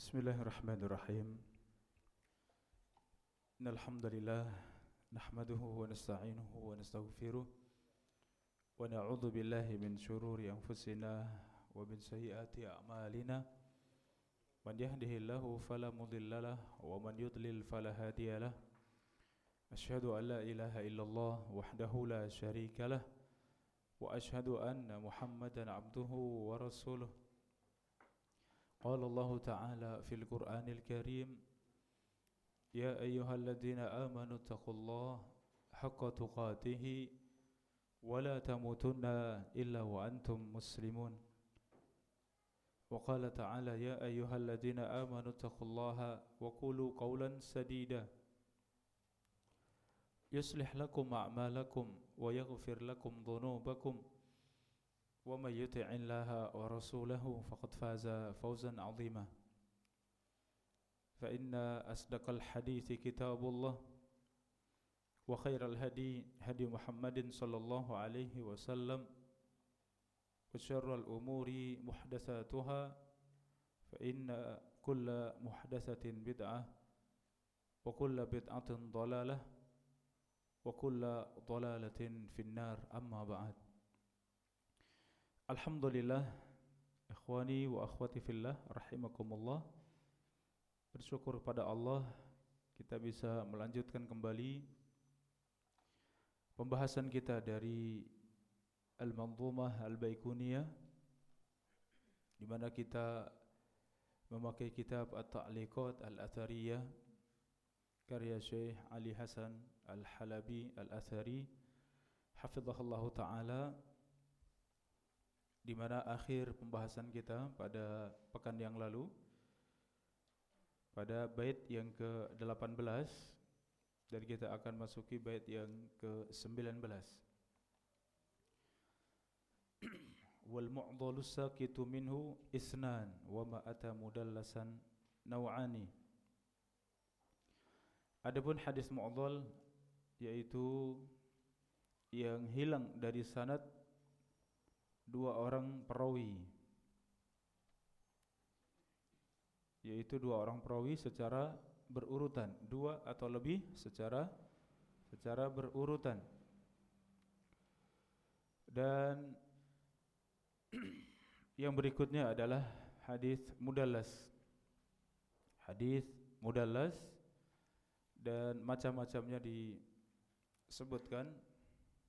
Bismillahirrahmanirrahim. Innal hamdalillah nahmaduhu wa nasta'inuhu wa nastaghfiruh wa na'udzu billahi min shururi anfusina wa min sayyiati a'malina. Man yahdihillahu fala mudhillalah wa man yudlil fala hadiyalah. Asyhadu an la ilaha illallah wahdahu la syarikalah wa asyhadu anna Muhammadan 'abduhu wa rasuluh. Qala Allah Ta'ala fil Qur'anil Karim, Ya ayyuhalladzina amanu taqullaha haqqa tuqatih wa la tamutunna illa wa antum muslimun. Wa qala ta'ala, Ya ayyuhalladzina amanu taqullaha wa qulu qawlan sadida yuslih lakum a'malakum wa yaghfir lakum dhunubakum wa may yuti'illaha wa rasulahu faqad faza fawzan 'azima. Fa inna asdaqal hadithi kitabullah wa khairal hadi hadi Muhammadin sallallahu alaihi wasallam wa syarral umuri muhdatsatuha fa inna kulla muhdatsatin bid'ah wa kulla bid'atin dhalalah wa kulla dhalalatin finnar. Amma ba'd. Alhamdulillah, ikhwani wa akhwati fillah rahimakumullah. Bersyukur pada Allah kita bisa melanjutkan kembali pembahasan kita dari Al-Manzumah Al-Baiquniyah, di mana kita memakai kitab At-Ta'liqat Al-Athariyah karya Syekh Ali Hasan Al-Halabi Al-Athari hafizahullahu taala, di mana akhir pembahasan kita pada pekan yang lalu pada bait yang ke-18, dan kita akan masuki bait yang ke-19. Wal mu'dhalus saqitu minhu isnan wa ma ata mudallasan naw'ani. Adapun hadis mu'dhal, yaitu yang hilang dari sanad dua orang perawi, yaitu dua orang perawi secara berurutan, dua atau lebih secara berurutan. Dan yang berikutnya adalah hadis mudallas. Hadis mudallas dan macam-macamnya disebutkan.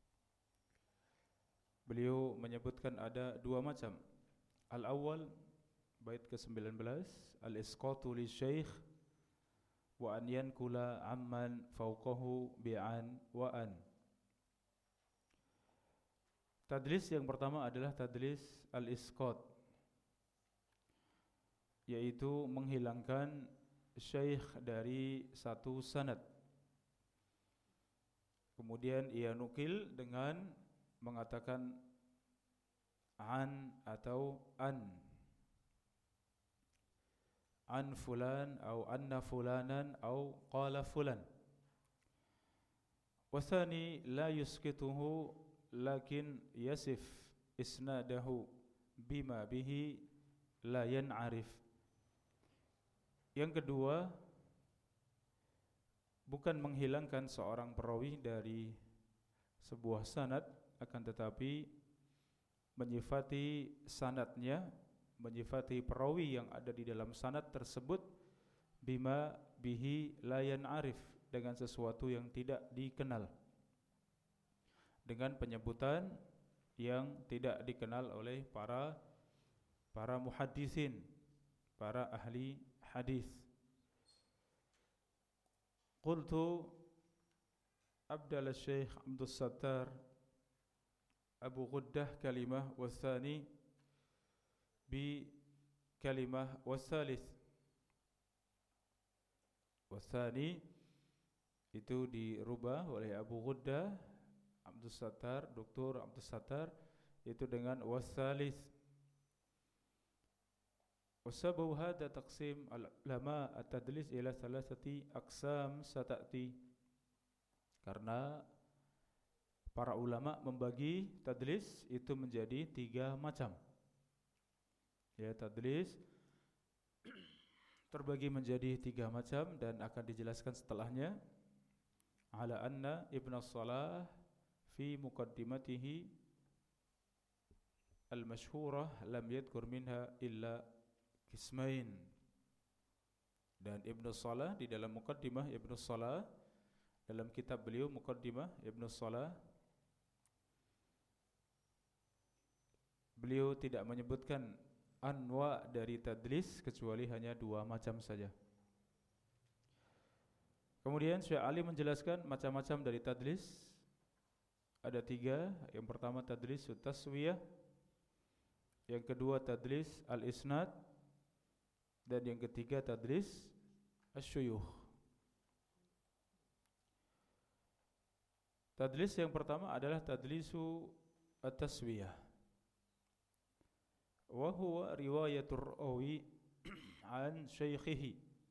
Beliau menyebutkan ada dua macam. Al-awwal, bait ke-19, al-isqatu li syekh wa an yankula amman fawqahu bi'an wa an. Tadlis yang pertama adalah tadlis al-isqat, yaitu menghilangkan syekh dari satu sanad, kemudian ia nukil dengan mengatakan an atau an fulan atau anna fulanan atau qala fulan. Wasani la yusqituhu lakin yasif isnadahu bima bihi la yan'arif. Yang kedua, bukan menghilangkan seorang perawi dari sebuah sanad, akan tetapi menyifati sanadnya, menyifati perawi yang ada di dalam sanad tersebut bima bihi la yan'arif, dengan sesuatu yang tidak dikenal, dengan penyebutan yang tidak dikenal oleh para muhaddisin, para ahli hadis. Qultu abdal Syekh Abdul Sattar Abu Ghuddah kalimah wasani bi kalimah wasalis. Wasani itu dirubah oleh Abu Ghuddah Abdul Sattar, Dr. Abdul Sattar, itu dengan wasalis. Wasabu hadha taqsim al-ulama at-tadlis ila thalathati aqsam satati. Karena para ulama membagi tadlis itu menjadi tiga macam. Ya, tadlis terbagi menjadi 3 macam dan akan dijelaskan setelahnya. Ala anna Ibn Salah fi muqaddimatihi al-mashhurah lam yadhkur minha illa qismain. Dan Ibn Salah di dalam muqaddimah Ibn Salah, dalam kitab beliau Muqaddimah Ibn Salah, beliau tidak menyebutkan anwa dari tadlis kecuali hanya 2 macam saja. Kemudian Syekh Ali menjelaskan macam-macam dari tadlis. Ada 3. Yang pertama tadlis taswiyah, yang kedua tadlis al-isnad, dan yang ketiga tadlis asyuyukh. Tadlis yang pertama adalah tadlisu at-taswiyah, wa huwa riwayatur rawi an syaikhihi,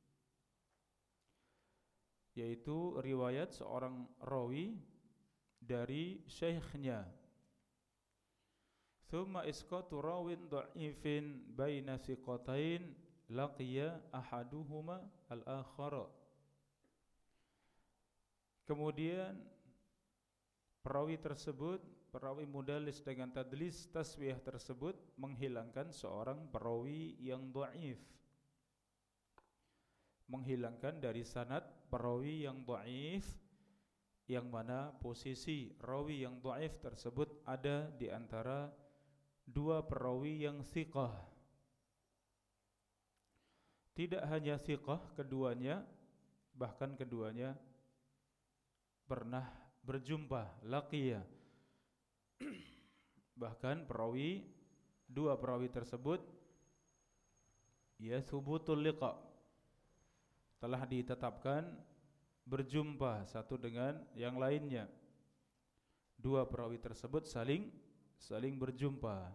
yaitu riwayat seorang rawi dari syekhnya. Thumma isqatu rawin dha'ifin baina thiqatain laqiya ahaduhuma al-akhara. Kemudian perawi tersebut, perawi mudallis dengan tadlis taswiyah tersebut menghilangkan seorang perawi yang dhaif, menghilangkan dari sanad perawi yang dhaif, yang mana posisi rawi yang dhaif tersebut ada di antara 2 perawi yang thiqah. Tidak hanya thiqah keduanya, bahkan keduanya pernah berjumpa, laqiyah. Bahkan 2 perawi tersebut ya thubutul liqa, telah ditetapkan berjumpa satu dengan yang lainnya. 2 perawi tersebut saling berjumpa,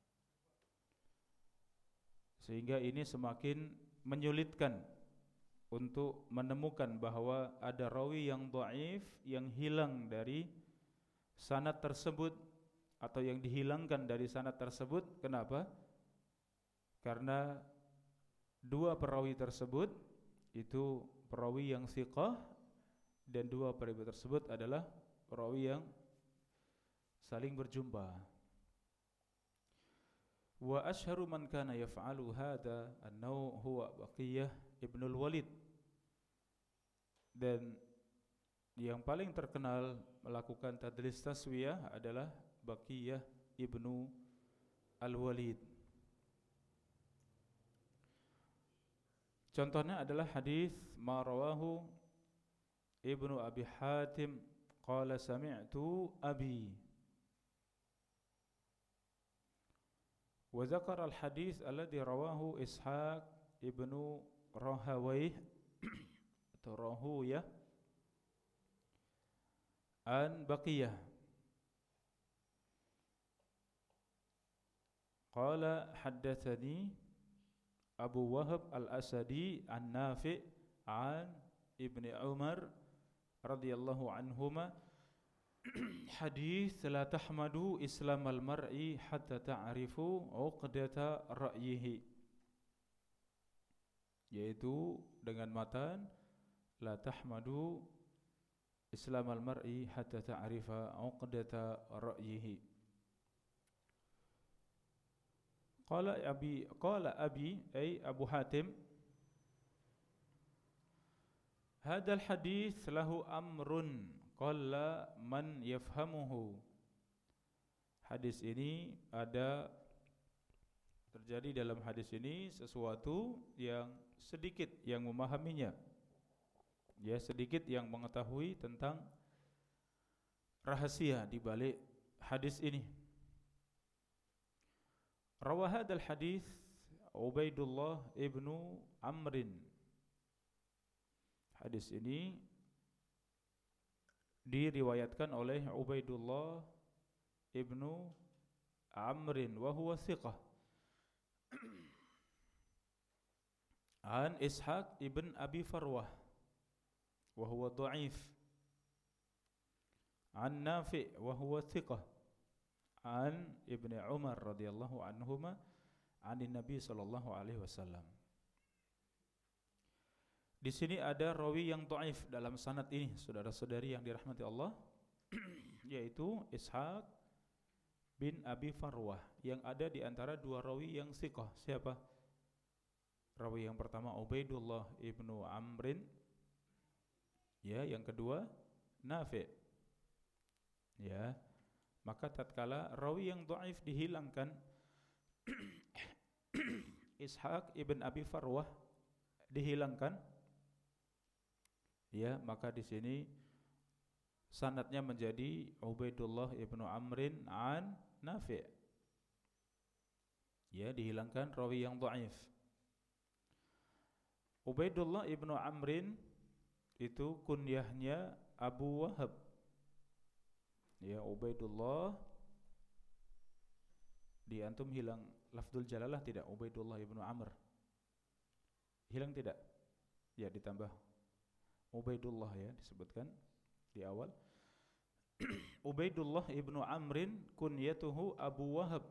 sehingga ini semakin menyulitkan untuk menemukan bahwa ada rawi yang dhaif yang hilang dari sanad tersebut atau yang dihilangkan dari sanad tersebut. Kenapa? Karena 2 perawi tersebut itu perawi yang thiqah, dan 2 perawi tersebut adalah perawi yang saling berjumpa. Wa ashharu man kana yaf'alu hadha an-naw' huwa Baqiyah ibn al-Walid. Dan yang paling terkenal melakukan tadlis taswiyah adalah Baqiyah ibnu al-Walid. Contohnya adalah hadis ma rawahu Ibnu Abi Hatim qala sami'tu abi. Wa dzakara al-hadis alladhi rawahu Ishaq ibnu Rahawayh atau Rahuyah an Baqiyah. Qala haddatsani Abu Wahab al-Asadi an Nafi' an Ibni Umar radhiyallahu anhuma hadis la tahmadu islam al-mar'i hatta ta'rifu uqdata ra'yihi, yaitu dengan matan la tahmadu islam al-mar'i hatta ta'rifa uqdata ra'yihi. Qala abi ay Abu Hatim, hadal hadis lahu amrun qalla man yafhamuhu. Hadis ini terjadi dalam hadis ini sesuatu yang sedikit yang memahaminya, ya, sedikit yang mengetahui tentang rahasia di balik hadis ini. Rawa hadzal hadis Ubaidullah ibnu Amrin. Hadis ini diriwayatkan oleh Ubaidullah ibnu Amrin wa huwa thiqah an Ishaq ibn Abi Farwah wa huwa dha'if an Nafi' wa huwa thiqah an Ibni Umar radhiyallahu anhuma anin Nabi sallallahu alaihi wasallam. Di sini ada rawi yang dhaif dalam sanad ini, saudara-saudari yang dirahmati Allah, yaitu Ishaq bin Abi Farwah, yang ada di antara dua rawi yang thiqah. Siapa? Rawi yang pertama Ubaidullah ibnu Amrin, ya, yang kedua Nafi'. Ya, maka tatkala rawi yang dhaif dihilangkan, Ishaq ibn Abi Farwah dihilangkan, ya, maka di sini sanadnya menjadi Ubaidullah ibnu Amrin an Nafi'. Ya, dihilangkan rawi yang dhaif. Ubaidullah ibnu Amrin itu kunyahnya Abu Wahab. Ya, Ubaidullah, di antum hilang lafzul jalalah tidak? Ubaidullah ibnu Amr hilang tidak? Ya, ditambah Ubaidullah, ya, disebutkan di awal. Ubaidullah ibnu Amrin kunyatuhu Abu Wahab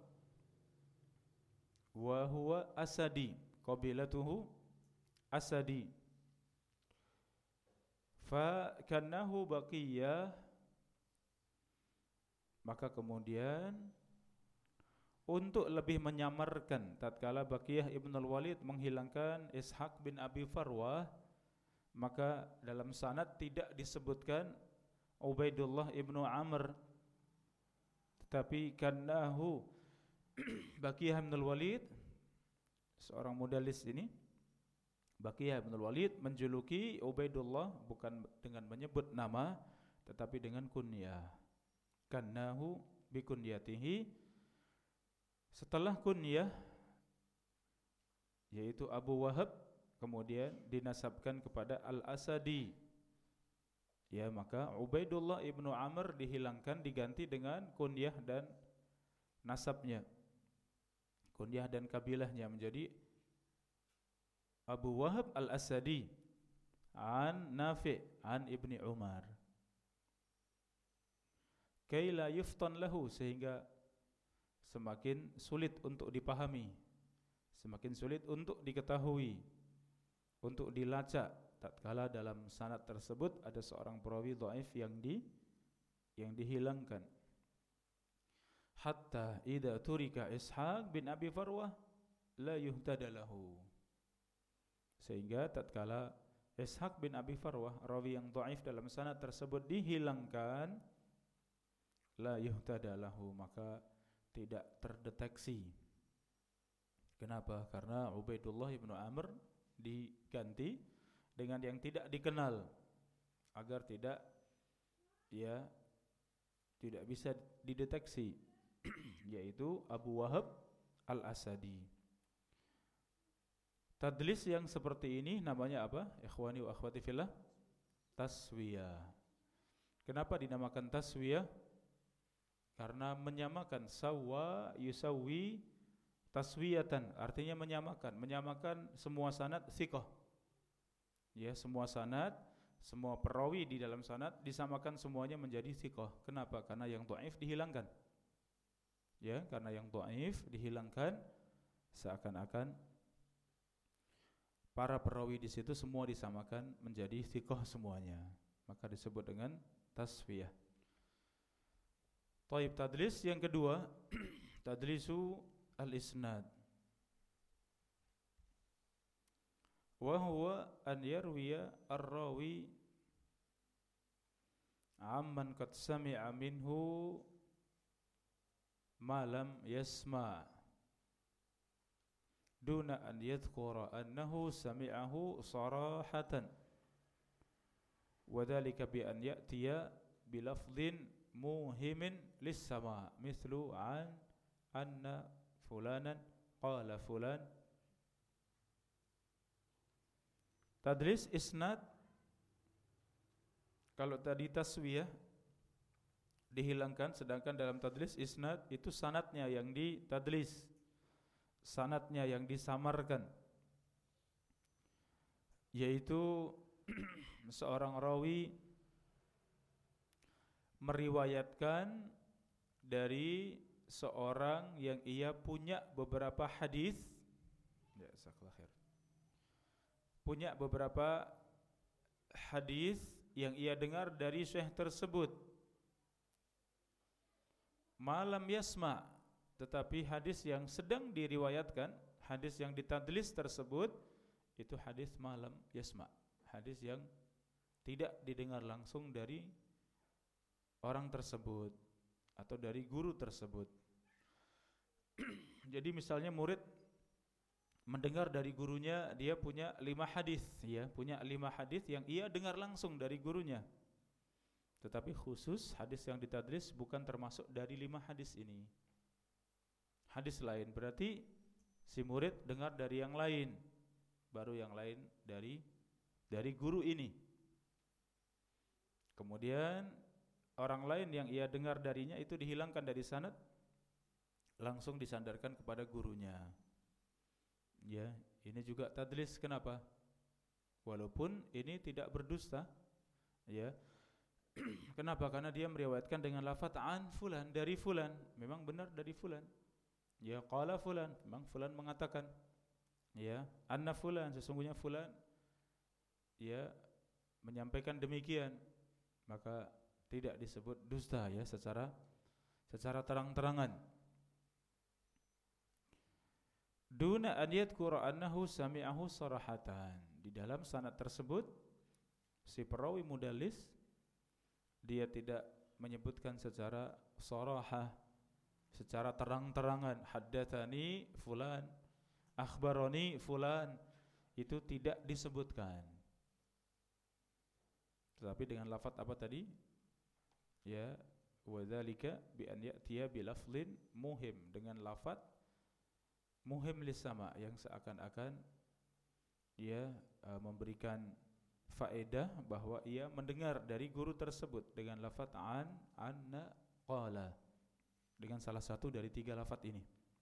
wa huwa Asadi, qabilatuhu Asadi, fa kannahu baqiyah. Maka kemudian untuk lebih menyamarkan tatkala Baqiyah ibn al-Walid menghilangkan Ishaq bin Abi Farwah, maka dalam sanad tidak disebutkan Ubaidullah ibnu Amr, tetapi kannahu Baqiyah ibn al-Walid, seorang mudallis ini, Baqiyah ibn al-Walid menjuluki Ubaidullah bukan dengan menyebut nama tetapi dengan kunyah. Kannahu bikunyatihi, setelah kunyah yaitu Abu Wahab kemudian dinasabkan kepada Al-Asadi. Ya, maka Ubaidullah ibnu Amr dihilangkan, diganti dengan kunyah dan nasabnya, kunyah dan kabilahnya, menjadi Abu Wahab Al-Asadi an Nafi' an Ibni Umar. Kay la yuftan lahu, sehingga semakin sulit untuk dipahami, semakin sulit untuk diketahui, untuk dilacak tatkala dalam sanad tersebut ada seorang perawi dhaif yang dihilangkan. Hatta idza turika Ishaq bin Abi Farwah la yuhtada lahu, sehingga tatkala Ishaq bin Abi Farwah, rawi yang dhaif dalam sanad tersebut, dihilangkan, la yuhtada lahu, maka tidak terdeteksi. Kenapa? Karena Ubaidullah ibnu Amr diganti dengan yang tidak dikenal agar tidak bisa dideteksi, yaitu Abu Wahab Al-Asadi. Tadlis yang seperti ini namanya apa? Ikhwani wa akhwati fillah, taswiyah. Kenapa dinamakan taswiyah? Karena menyamakan, sawa yusawi taswiyatan, artinya menyamakan semua sanad thiqah. Ya, semua sanad, semua perawi di dalam sanad disamakan semuanya menjadi thiqah. Kenapa? Karena yang dhaif dihilangkan. Ya, karena yang dhaif dihilangkan, seakan-akan para perawi di situ semua disamakan menjadi thiqah semuanya. Maka disebut dengan taswiyah. Taib, tadlis yang kedua, tadlisu al-isnad. Wa huwa an yarwiya ar-rawi amman qad sami'a minhu ma lam yasma' duna an yadhkura annahu sami'ahu sarahatan, wa dhalika bi an ya'tiya bi lafdhin muhimin lis-sama' mithlu an anna fulanan qala fulan. Tadlis isnad, kalau tadi taswiyah dihilangkan, sedangkan dalam tadlis isnad itu sanadnya yang ditadlis, sanadnya yang disamarkan, yaitu seorang rawi meriwayatkan dari seorang yang ia punya beberapa hadis, punya beberapa hadis yang ia dengar dari syekh tersebut. Malam yasma, tetapi hadis yang sedang diriwayatkan, hadis yang ditadlis tersebut itu hadis malam yasma, hadis yang tidak didengar langsung dari orang tersebut atau dari guru tersebut. Jadi misalnya murid mendengar dari gurunya, dia punya 5 hadis, ya, punya 5 hadis yang ia dengar langsung dari gurunya. Tetapi khusus hadis yang ditadlis bukan termasuk dari 5 hadis ini. Hadis lain, berarti si murid dengar dari yang lain, baru yang lain dari guru ini. Kemudian orang lain yang ia dengar darinya itu dihilangkan dari sanad, langsung disandarkan kepada gurunya. Ya, ini juga tadlis. Kenapa? Walaupun ini tidak berdusta, ya. Kenapa? Karena dia meriwayatkan dengan lafaz an fulan, dari fulan, memang benar dari fulan. Ya, qala fulan, memang fulan mengatakan. Ya, anna fulan, sesungguhnya fulan, ya, menyampaikan demikian. Maka tidak disebut dusta, ya, secara terang-terangan. Duna an yadhkura annahu sami'ahu sarahatan. Di dalam sanad tersebut si perawi mudallis dia tidak menyebutkan secara sarahah, secara terang-terangan, haddatsani fulan, akhbarani fulan, itu tidak disebutkan. Tetapi dengan lafaz apa tadi? Ya, wa dzalika bi an ya'tiya bi lafdhin muhim, dengan lafaz muhim lisama, yang seakan-akan ia memberikan faedah bahwa ia mendengar dari guru tersebut dengan lafaz anna qala, dengan salah satu dari 3 lafaz ini.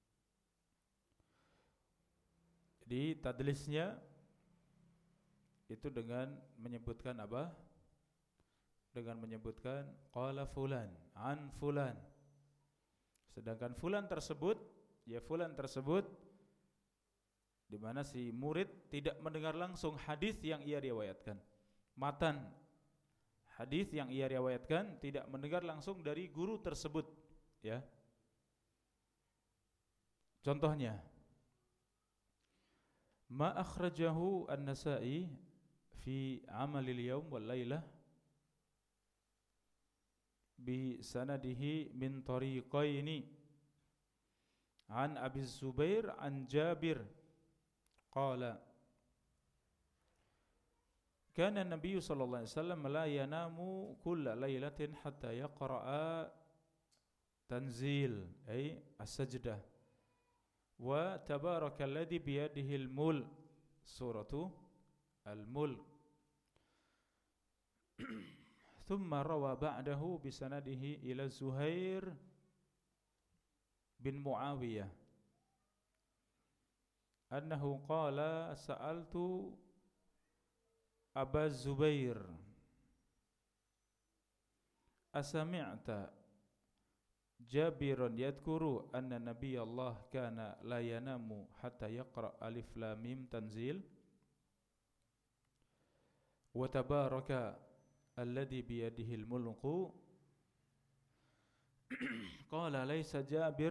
Jadi tadlisnya itu dengan menyebutkan apa? Dengan menyebutkan qala fulan an fulan. Sedangkan fulan tersebut, ya, fulan tersebut di mana si murid tidak mendengar langsung hadis yang ia riwayatkan. Matan hadis yang ia riwayatkan tidak mendengar langsung dari guru tersebut, ya. Contohnya, ma akhrajahu an-Nasa'i fi amalil yaum wal lailah bi sanadihi min tariqaini an Abi Zubair an Jabir qala kana an-nabiy sallallahu alaihi wasallam la yanamu kulla lailatin hatta yaqra'a tanzil ay as-sajdah wa tabarakalladzi biyadihi al-mulk suratu al-mulk thumma rawa ba'dahu bi sanadihi ila Zuhair bin Muawiyah annahu qala sa'altu Aba Zubair asami'ta Jabirun yadhkuru anna nabiyallah kana la yanamu hatta yaqra alif lam mim tanzil wa tabaraka alladhi biyadihi al-mulku qala laysa Jabir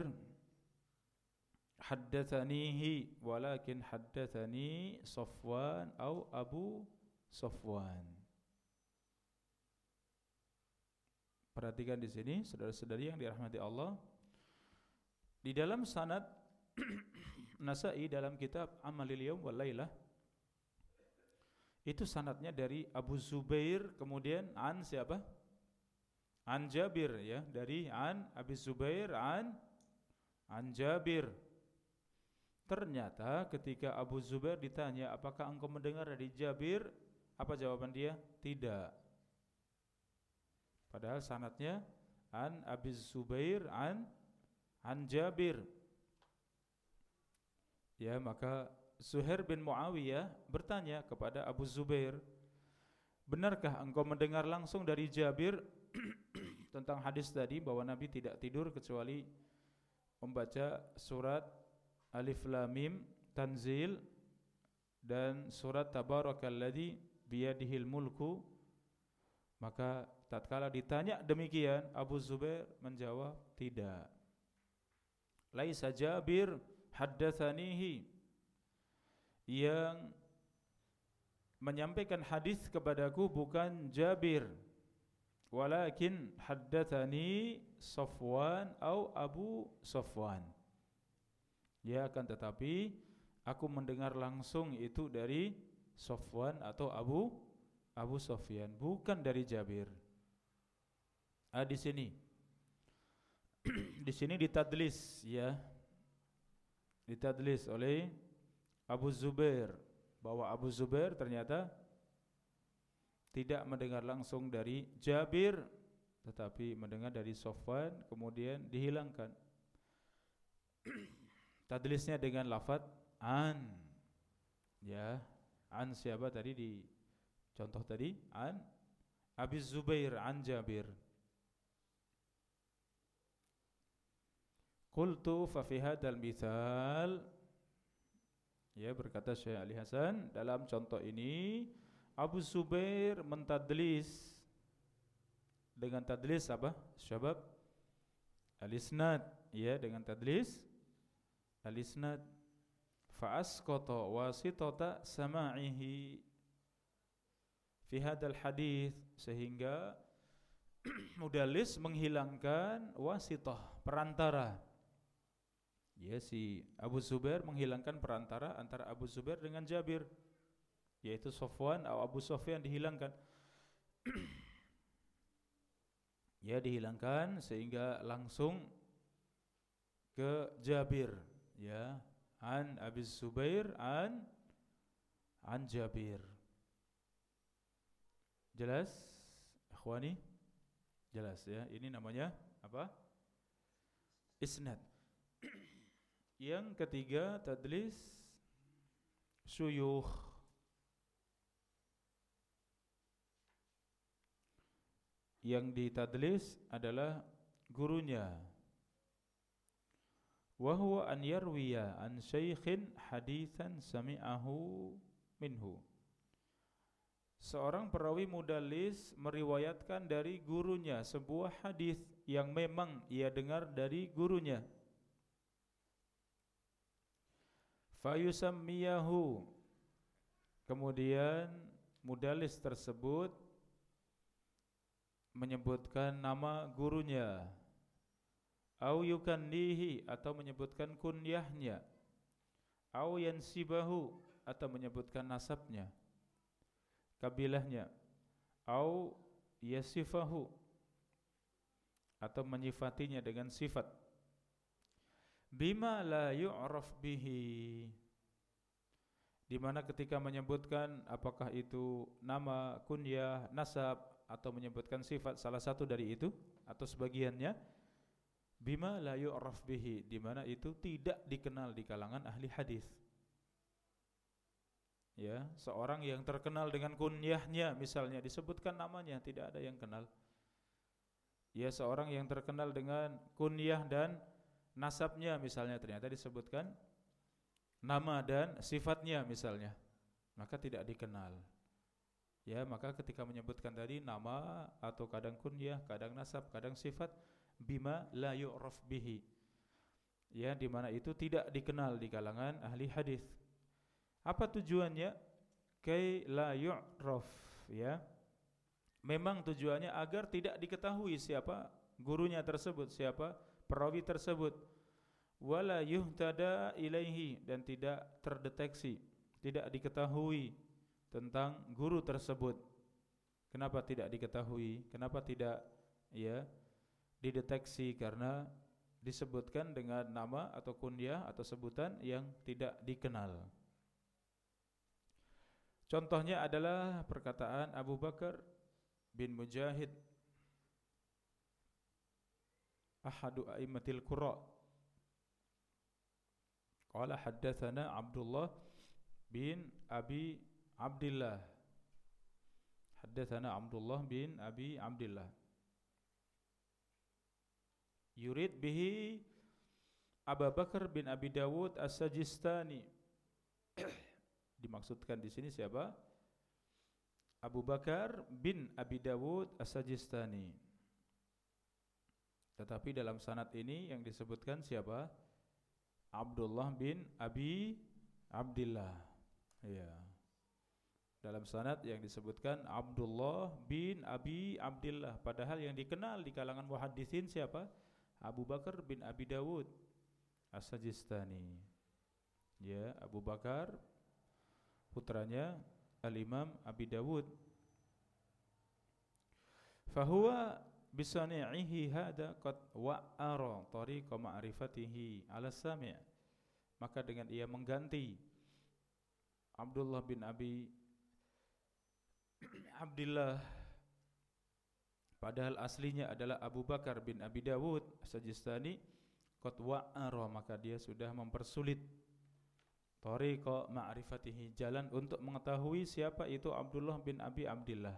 haddatsanihi walakin haddatsani Safwan au Abu Safwan. Perhatikan di sini, saudara-saudari yang dirahmati Allah, di dalam sanad Nasa'i dalam kitab Amalil Yaum wal Lailah itu sanadnya dari Abu Zubair, kemudian an siapa? An Jabir, ya, dari an Abi Zubair an Jabir. Ternyata ketika Abu Zubair ditanya, apakah engkau mendengar dari Jabir? Apa jawaban dia? Tidak. Padahal sanadnya an Abi Zubair an Jabir. Ya, maka Zuhair bin Muawiyah bertanya kepada Abu Zubair, benarkah engkau mendengar langsung dari Jabir tentang hadis tadi bahwa Nabi tidak tidur kecuali membaca surat Alif Lam Mim Tanzil dan surat Tabarakalladzi biyadihil mulku, maka tatkala ditanya demikian Abu Zubair menjawab tidak. Laisa Jabir haddatsanihi, yang menyampaikan hadis kepadaku bukan Jabir, walakin haddatsani Safwan atau Abu Safwan. Ya, akan tetapi aku mendengar langsung itu dari Safwan atau Abu Sufyan, bukan dari Jabir. Di sini di sini ditadlis, ya. Ditadlis oleh Abu Zubair, bahwa Abu Zubair ternyata tidak mendengar langsung dari Jabir, tetapi mendengar dari Safwan, kemudian dihilangkan tadlisnya dengan lafaz an. Ya, an siapa tadi di contoh tadi? An Abi Zubair an Jabir. Qultu fa fi hadzal mithal, ya, berkata Syekh Ali Hasan, dalam contoh ini Abu Zubair mentadlis dengan tadlis apa? Syabab al-isnad, ya, dengan tadlis al-isnad. Fa asqata wasitata sama'ihi fi hadzal hadis, sehingga mudallis menghilangkan wasitah, perantara. Ya, si Abu Zubair menghilangkan perantara antara Abu Zubair dengan Jabir, yaitu Safwan atau Abu Sufyan, dihilangkan. Ya, dihilangkan sehingga langsung ke Jabir, ya, an Abi Zubair an Jabir. Jelas, ikhwani? Jelas, ya. Ini namanya apa? Isnad. Yang ketiga, tadlis syuyukh. Yang ditadlis adalah gurunya. Wa huwa an yarwiya an syaikhin haditsan sami'ahu minhu. Seorang perawi mudallis meriwayatkan dari gurunya sebuah hadis yang memang ia dengar dari gurunya. Fayusammiyahu, kemudian mudallis tersebut menyebutkan nama gurunya, au yukannihi, atau menyebutkan kunyahnya, au yansibahu, atau menyebutkan nasabnya, kabilahnya, au yasifahu, atau menyifatinya dengan sifat, bima la yu'raf bihi, di mana ketika menyebutkan apakah itu nama, kunyah, nasab, atau menyebutkan sifat, salah satu dari itu atau sebagiannya, bima la yu'raf bihi, di mana itu tidak dikenal di kalangan ahli hadis. Ya, seorang yang terkenal dengan kunyahnya misalnya, disebutkan namanya, tidak ada yang kenal. Ya, seorang yang terkenal dengan kunyah dan nasabnya misalnya, ternyata disebutkan nama dan sifatnya misalnya, maka tidak dikenal. Ya, maka ketika menyebutkan tadi nama atau kadang kunyah, kadang nasab, kadang sifat, bima la yu'raf bihi, ya, di mana itu tidak dikenal di kalangan ahli hadis. Apa tujuannya? Kay la yu'raf, ya. Memang tujuannya agar tidak diketahui siapa gurunya tersebut, siapa perawi tersebut. Wala yuhtada ilaihi, dan tidak terdeteksi, tidak diketahui tentang guru tersebut. Kenapa tidak diketahui? Kenapa tidak, ya, dideteksi? Karena disebutkan dengan nama atau kunyah atau sebutan yang tidak dikenal. Contohnya adalah perkataan Abu Bakar bin Mujahid, ahadu a'immatil qurra, qala haddatsana Abdullah bin Abi Abdillah, haddatsana Abdullah bin Abi Abdillah, yurid bihi Abu Bakar bin Abi Dawud As-Sajistani. Dimaksudkan di sini siapa? Abu Bakar bin Abi Dawud As-Sajistani. Tetapi dalam sanad ini yang disebutkan siapa? Abdullah bin Abi Abdillah. Ya. Dalam sanad yang disebutkan Abdullah bin Abi Abdillah, padahal yang dikenal di kalangan muhaddisin siapa? Abu Bakar bin Abi Dawud As-Sajistani. Ya, Abu Bakar putranya Al-Imam Abi Dawud. Fahuwa bisani'ihi hada qad wa'ara tariqa ma'rifatihi 'ala sami'. Maka dengan ia mengganti Abdullah bin Abi Abdillah, padahal aslinya adalah Abu Bakar bin Abi Dawud As-Sajistani, qad wa'ara, maka dia sudah mempersulit tariqa ma'rifatihi, jalan untuk mengetahui siapa itu Abdullah bin Abi Abdillah,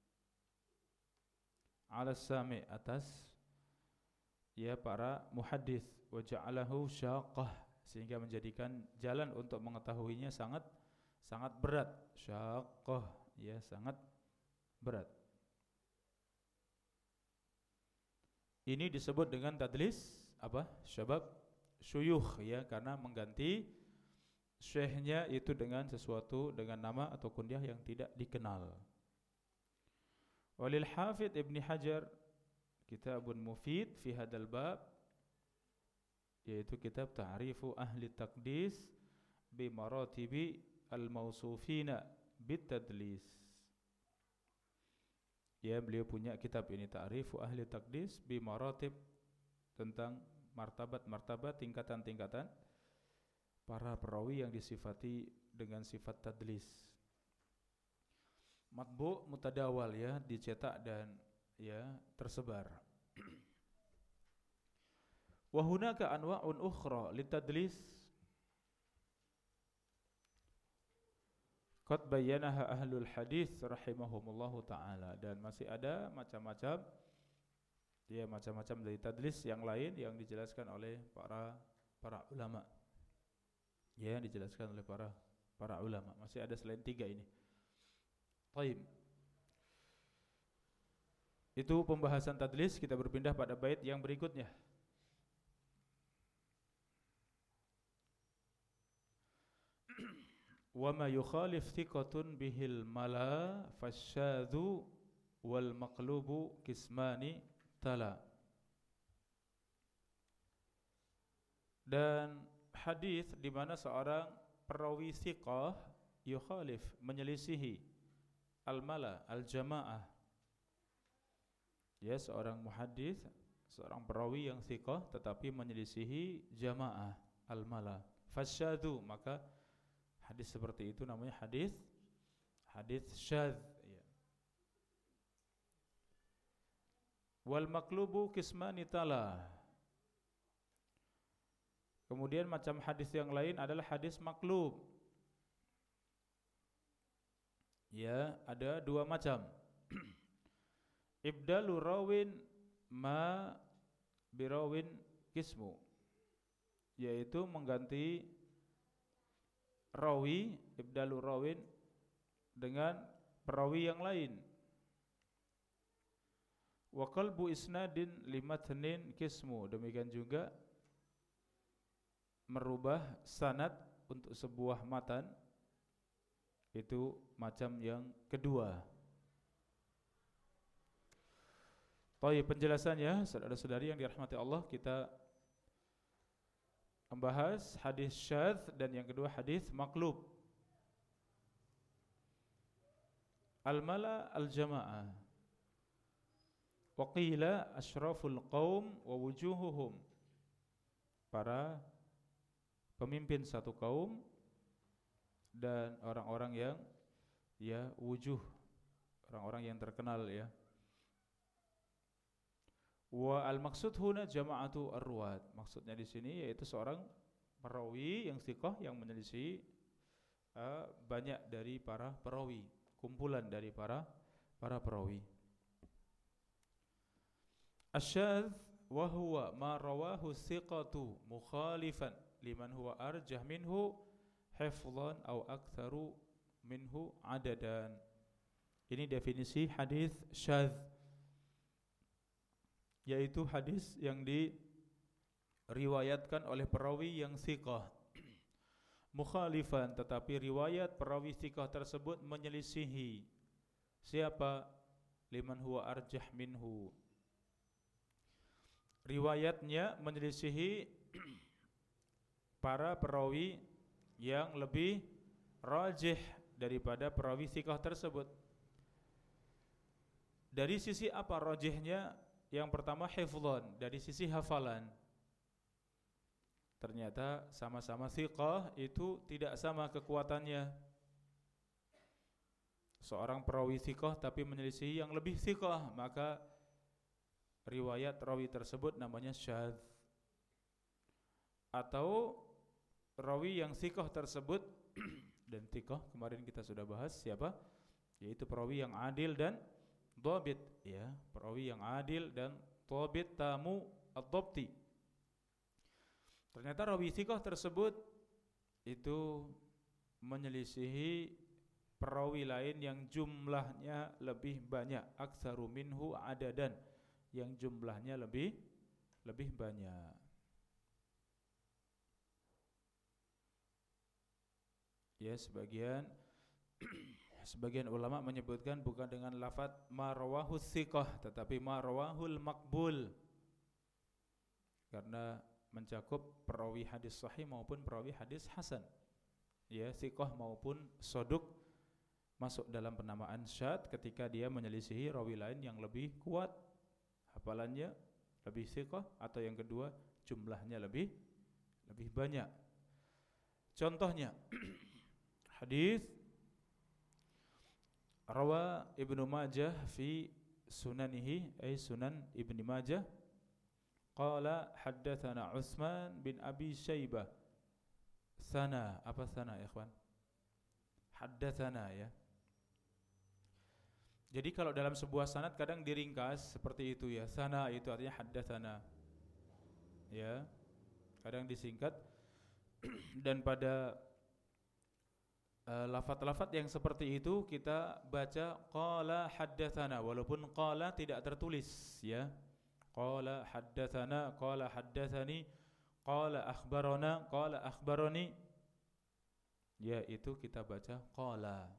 ala sami', atas ya para muhaddis, wa ja'alahu syaqah, sehingga menjadikan jalan untuk mengetahuinya sangat berat. Syaqah, ya, sangat berat. Ini disebut dengan tadlis apa? Syabab syuyukh, ya, karena mengganti syekhnya itu dengan sesuatu, dengan nama atau kunyah yang tidak dikenal. Walil Hafidh Ibn Hajar kitabun mufid fi hadal bab, yaitu kitab Ta'rifu Ahli Taqdis bi maratibi al-mausufina bitadlis. Ya, beliau punya kitab ini, Ta'rifu Ahli Taqdis bi maratib, tentang martabat-martabat, tingkatan-tingkatan para perawi yang disifati dengan sifat tadlis. Matbu' mutadawal, ya, dicetak dan ya tersebar. Wa hunaka anwa'un ukhra litadlis qad bayyanaha ahlul hadis rahimahumullahu taala, dan masih ada macam-macam, ya, macam-macam dari tadlis yang lain yang dijelaskan oleh para ulama. Ya, dijelaskan oleh para ulama. Masih ada selain 3 ini. Baik. Itu pembahasan tadlis. Kita berpindah pada bait yang berikutnya. Wa ma yukhalif thiqatun bihil mala fasyadhu wal maqlubu kismani tala. Dan hadis di mana seorang perawi thiqah yukhalif, menyelisihi al-mala, al-jamaah, ya, seorang muhaddis, seorang perawi yang thiqah tetapi menyelisihi jamaah, al-mala, fasyadhu, maka hadis seperti itu namanya hadis syadz, ya. Wal maqlubu kismani tala. Kemudian macam hadis yang lain adalah hadis maklub. Ya, ada 2 macam. Ibdalu rawin ma birawin kismu, yaitu mengganti rawi, ibdalu rawin, dengan perawi yang lain. Wa qalbu isnadin limatnin kismu, demikian juga merubah sanad untuk sebuah matan, itu macam yang kedua. Baik, penjelasannya, saudara-saudari yang dirahmati Allah, kita membahas hadis syadz dan yang kedua hadis maqlub. Al-mala al-jamaah. Wa qila asyraful qaum wa wujuhuhum, para pemimpin satu kaum dan orang-orang yang, ya, wujuh, orang-orang yang terkenal, ya. Wa al-maqsud huna jama'atu ar-ruwat, maksudnya di sini yaitu seorang perawi yang thiqah yang menyelisih banyak dari para perawi, kumpulan dari para perawi. Asyadz wa huwa ma rawahu thiqatu mukhalifan liman huwa arjah minhu hifdhan aw aktsaru minhu adadan. Ini definisi hadis syadz, yaitu hadis yang diriwayatkan oleh perawi yang thiqah, mukhalifan, tetapi riwayat perawi thiqah tersebut menyelisihi siapa? Liman huwa arjah minhu. Riwayatnya menyelisihi para perawi yang lebih rajih daripada perawi thiqah tersebut. Dari sisi apa rajihnya? Yang pertama hifdzan, dari sisi hafalan. Ternyata sama-sama thiqah itu tidak sama kekuatannya. Seorang perawi thiqah tapi menyelisihi yang lebih thiqah, maka riwayat rawi tersebut namanya syadz. Atau rawi yang thiqah tersebut dan thiqah kemarin kita sudah bahas siapa? Yaitu perawi yang adil dan dhabit, ya, perawi yang adil dan dhabit tamu ad-dhabti. Ternyata rawi thiqah tersebut itu menyelisihi perawi lain yang jumlahnya lebih banyak, aktsaru minhu adadan, yang jumlahnya lebih banyak. Ya, sebagian ulama menyebutkan bukan dengan lafaz ma rawahu thiqah, tetapi ma rawahul maqbul, karena mencakup perawi hadis sahih maupun perawi hadis hasan. Ya, thiqah maupun soduk masuk dalam penamaan syadz ketika dia menyelisihi rawi lain yang lebih kuat, hafalannya lebih thiqah, atau yang kedua jumlahnya lebih banyak. Contohnya hadis rawa Ibnu Majah fi sunanihi, ay sunan Ibnu Majah, qala haddatsana Utsman bin Abi Syaibah. Sana, apa sana ya ikhwan? Haddatsana, ya. Jadi kalau dalam sebuah sanad kadang diringkas seperti itu, ya. Sana itu artinya haddatsana. Ya. Kadang disingkat dan pada lafaz-lafaz yang seperti itu kita baca qala haddatsana, walaupun qala tidak tertulis, ya. Qala haddatsana, qala haddatsani, qala akhbarana, qala akhbarani, ya, itu kita baca qala.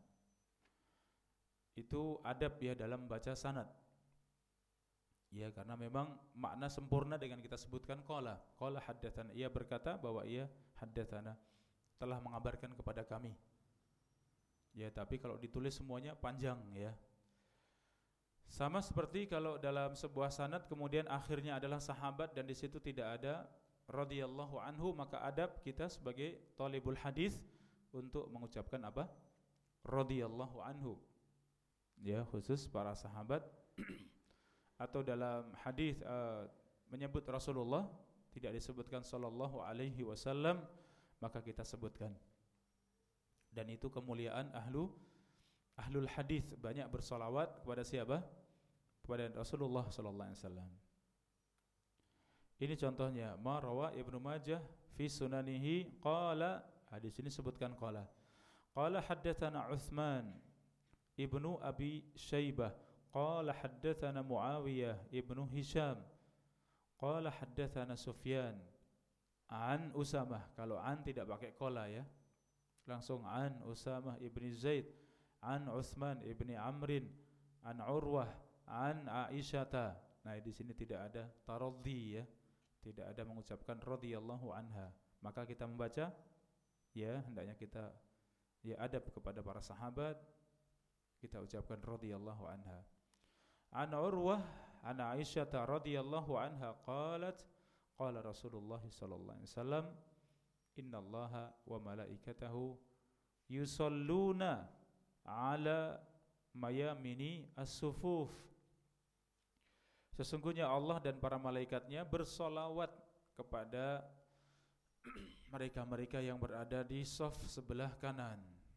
Itu adab, ya, dalam baca sanad, ya, karena memang makna sempurna dengan kita sebutkan qala haddatsana, ia berkata bahwa ia haddatsana, telah mengabarkan kepada kami. Ya, tapi kalau ditulis semuanya panjang, ya. Sama seperti kalau dalam sebuah sanad kemudian akhirnya adalah sahabat dan di situ tidak ada radhiyallahu anhu, maka adab kita sebagai thalibul hadis untuk mengucapkan apa? Radhiyallahu anhu. Ya, khusus para sahabat. Atau dalam hadis menyebut Rasulullah tidak disebutkan sallallahu alaihi wasallam, maka kita sebutkan. Dan itu kemuliaan ahlul hadis, banyak bersolawat kepada siapa? Kepada Rasulullah sallallahu alaihi wasallam. Ini contohnya, ma rawa Ibnu Majah fi sunanihi qala, hadis ini sebutkan qala. Qala haddatsana Utsman Ibnu Abi Syaibah, qala haddatsana Muawiyah Ibnu Hisham, qala haddatsana Sufyan an Usamah. Kalau an tidak pakai qala, ya. Langsung an Usamah ibni Zaid, an Utsman ibni Amrin, an Urwah, an Aisyata. Nah, di sini tidak ada taradhi, ya, tidak ada mengucapkan radhiyallahu anha. Maka kita membaca, ya, hendaknya kita, ya, adab kepada para sahabat, kita ucapkan radhiyallahu anha. An Urwah an Aisyata radhiyallahu anha qalat qala Rasulullah sallallahu alaihi wasallam innallaha wa malaikatahu yusalluna ala mayamini as-sufuf. Sesungguhnya Allah dan para malaikatnya bersolawat kepada mereka-mereka yang berada di saf sebelah kanan.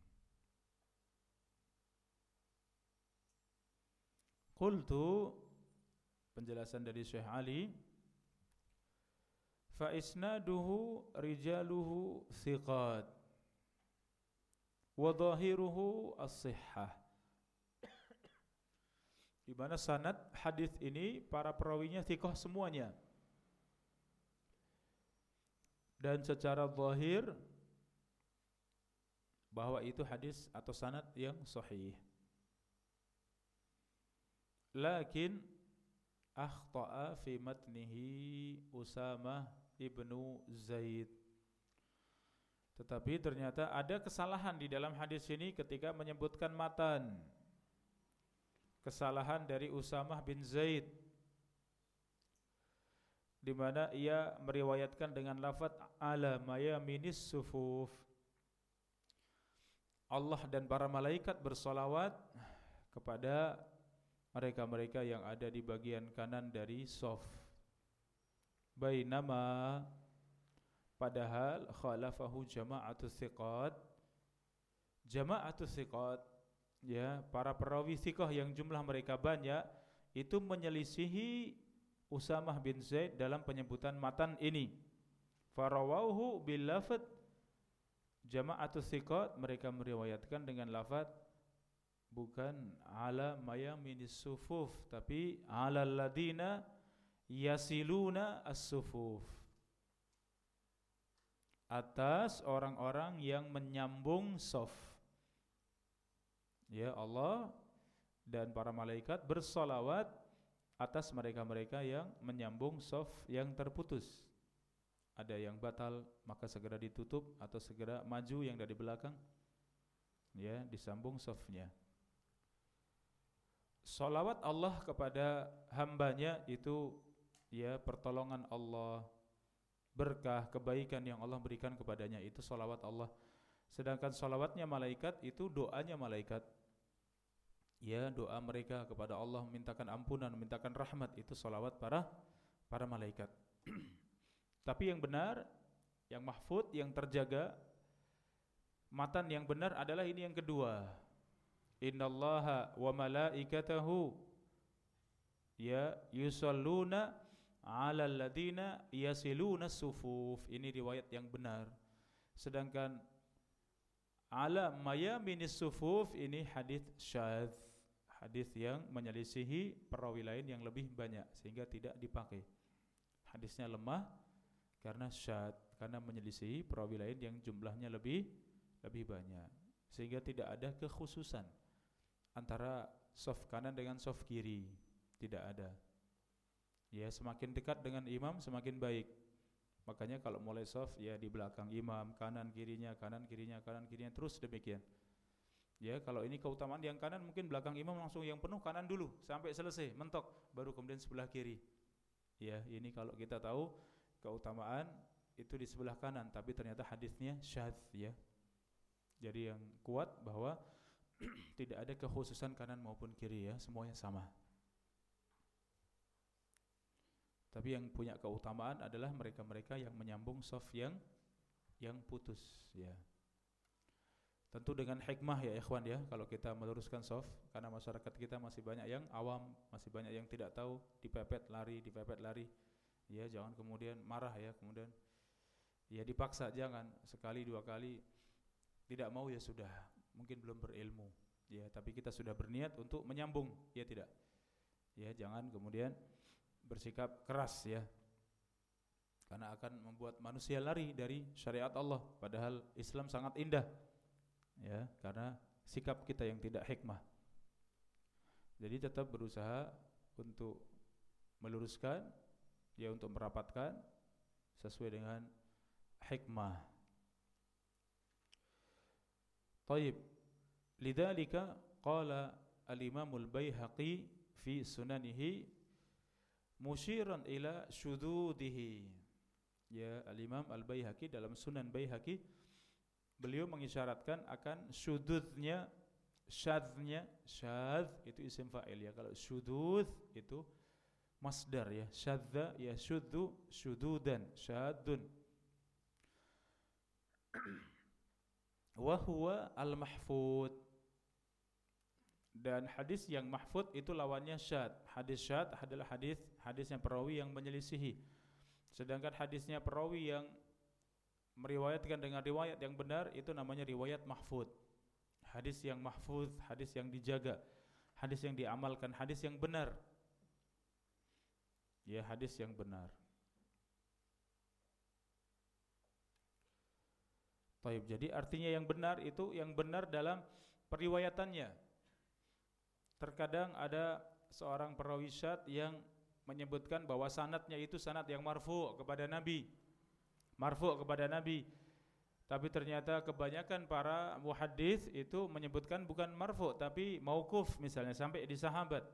Qultu, penjelasan dari Syekh Ali, fa isnaduhu rijaluhu thiqat wa dhahiruhu as-sihhah. di mana sanad hadis ini para perawinya thiqah semuanya. Dan secara zahir bahwa itu hadis atau sanad yang sahih. Lakin akhta'a fi matnihi Usamah ibnu Zaid. Tetapi ternyata ada kesalahan di dalam hadis ini ketika menyebutkan matan. Kesalahan dari Usamah bin Zaid, di mana ia meriwayatkan dengan lafaz ala mayaminis sufuf. Allah dan para malaikat bersolawat kepada mereka-mereka yang ada di bagian kanan dari shaf. Bainama, padahal khalafahu jama'atus thiqat. Jama'atus thiqat, ya, para perawi thiqah yang jumlah mereka banyak, itu menyelisihi Usamah bin Zaid dalam penyebutan matan ini. Farawauhu bil lafaz jama'atus thiqat, mereka meriwayatkan dengan lafaz bukan ala mayaminis sufuf, tapi ala alladina yasiluna as-sufuf, atas orang-orang yang menyambung shaf. Ya, Allah dan para malaikat bersolawat atas mereka-mereka yang menyambung shaf yang terputus. Ada yang batal, maka segera ditutup atau segera maju yang dari belakang, ya, disambung shafnya. Salawat Allah kepada hambanya itu, ya, pertolongan Allah, berkah, kebaikan yang Allah berikan kepadanya, itu salawat Allah. Sedangkan salawatnya malaikat itu doanya malaikat, ya, doa mereka kepada Allah, memintakan ampunan, memintakan rahmat, itu salawat para malaikat. Tapi yang benar, yang mahfud, yang terjaga, matan yang benar adalah ini yang kedua. Innallaha wa malaikatahu ya yusalluna 'alal ladina yasiluna sufuf. Ini riwayat yang benar. Sedangkan ala mayaminis sufuf ini hadis syadz, hadis yang menyelisihi perawi lain yang lebih banyak sehingga tidak dipakai. Hadisnya lemah karena syadz, karena menyelisihi perawi lain yang jumlahnya lebih banyak, sehingga tidak ada kekhususan antara shaf kanan dengan shaf kiri, tidak ada. Ya, semakin dekat dengan imam semakin baik. Makanya kalau mulai shaf, ya, di belakang imam, kanan kirinya, kanan kirinya, kanan kirinya, terus demikian. Ya, kalau ini keutamaan yang kanan, mungkin belakang imam langsung yang penuh kanan dulu sampai selesai, mentok, baru kemudian sebelah kiri. Ya, ini kalau kita tahu keutamaan itu di sebelah kanan, tapi ternyata hadisnya syadz, ya. Jadi yang kuat bahwa tidak ada kekhususan kanan maupun kiri, ya, semuanya sama. Tapi yang punya keutamaan adalah mereka-mereka yang menyambung shaf yang putus, ya. Tentu dengan hikmah, ya ikhwan, ya, kalau kita meluruskan shaf, karena masyarakat kita masih banyak yang awam, masih banyak yang tidak tahu, dipepet lari, ya, jangan kemudian marah, ya, kemudian, ya, dipaksa, jangan sekali dua kali tidak mau, ya sudah, mungkin belum berilmu, ya, tapi kita sudah berniat untuk menyambung, ya, tidak, ya, jangan kemudian bersikap keras, ya, karena akan membuat manusia lari dari syariat Allah, padahal Islam sangat indah, ya, karena sikap kita yang tidak hikmah. Jadi tetap berusaha untuk meluruskan, ya, untuk merapatkan sesuai dengan hikmah. Taib, lidzalika qala al-Imam al-Baihaqi fi sunanihi musyiran ila syududihi. Ya, al-Imam al-Baihaqi dalam Sunan Baihaqi, beliau mengisyaratkan akan syududnya, syadznya, syadz itu isim fa'il, ya. Kalau syudud itu masdar, ya. Syadza ya syuddu, syududan, syadun. Wa huwa al-mahfud. Dan hadis yang mahfud itu lawannya syadz. Hadis syadz adalah hadisnya perawi yang menyelisihi. Sedangkan hadisnya perawi yang meriwayatkan dengan riwayat yang benar itu namanya riwayat mahfud. Hadis yang mahfud, hadis yang dijaga, hadis yang diamalkan, hadis yang benar. Ya, hadis yang benar. Baik, jadi artinya yang benar itu yang benar dalam periwayatannya. Terkadang ada seorang perawi syadz yang menyebutkan bahwa sanadnya itu sanad yang marfu' kepada Nabi. Marfu' kepada Nabi. Tapi ternyata kebanyakan para muhaddits itu menyebutkan bukan marfu' tapi mauquf, misalnya sampai di sahabat.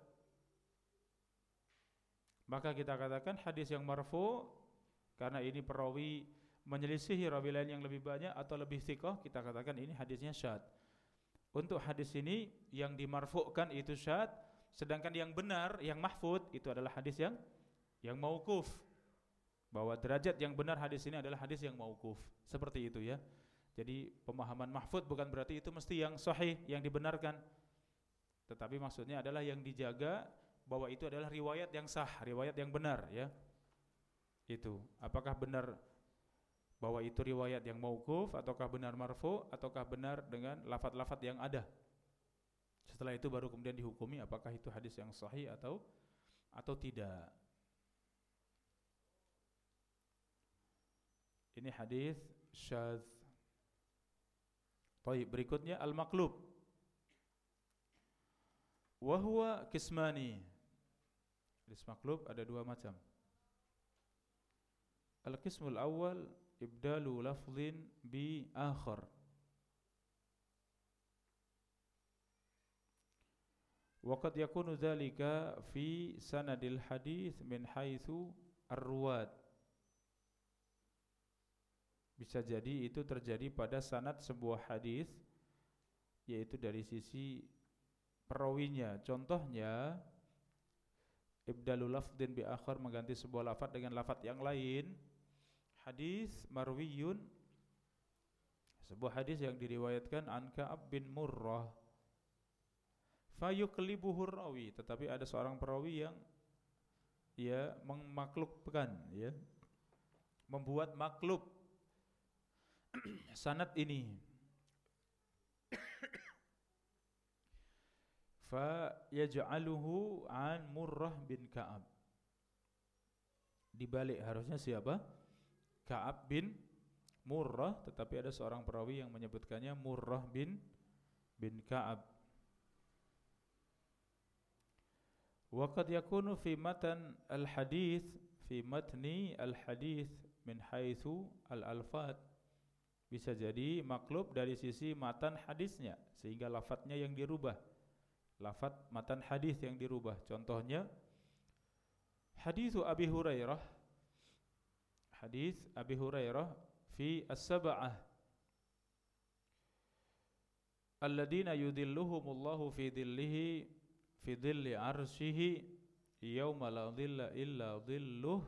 Maka kita katakan hadis yang marfu' karena ini perawi menyelisihi rawi lain yang lebih banyak atau lebih thiqah, kita katakan ini hadisnya syadz. Untuk hadis ini yang dimarfu'kan itu syadz, sedangkan yang benar, yang mahfud itu adalah hadis yang mauquf. Bahwa derajat yang benar hadis ini adalah hadis yang mauquf. Seperti itu ya. Jadi pemahaman mahfud bukan berarti itu mesti yang sahih, yang dibenarkan. Tetapi maksudnya adalah yang dijaga bahwa itu adalah riwayat yang sah, riwayat yang benar ya. Itu. Apakah benar bahwa itu riwayat yang mauquf ataukah benar marfu ataukah benar dengan lafaz-lafaz yang ada. Setelah itu baru kemudian dihukumi apakah itu hadis yang sahih atau tidak. Ini hadis syadz. Baik, berikutnya al-maqlub. Wa huwa qismani. Hadis maqlub ada dua macam. Al-qismul awal ibdalu lafzin bi akhar. Wa qad yakunu dzalika fi sanadil hadits min haitsu ar-ruwat. Bisa jadi itu terjadi pada sanad sebuah hadis, yaitu dari sisi perawinya. Contohnya ibdalu lafdin bi akhar, mengganti sebuah lafaz dengan lafaz yang lain. Hadis marwiyun, sebuah hadis yang diriwayatkan an Ka'ab bin Murrah, fayuqlibuhu rawi, tetapi ada seorang perawi yang memaklubkan, membuat maklub sanad ini. Fa yaj'aluhu an Murrah bin Ka'ab. Dibalik harusnya siapa? Ka'ab bin Murrah, tetapi ada seorang perawi yang menyebutkannya Murrah bin Ka'ab. Wa qad yakunu fi matan al-hadits, fi matni al-hadits min haitsu al-alfat. Bisa jadi maklub dari sisi matan hadisnya, sehingga lafadznya yang dirubah. Lafadz matan hadis yang dirubah. Contohnya haditsu Abi Hurairah. Hadis Abi Hurairah fi as-sab'ah alladziina yudhilluhumullahu fi dhilli 'arsyihi yauma la dhilla illa dhilluh.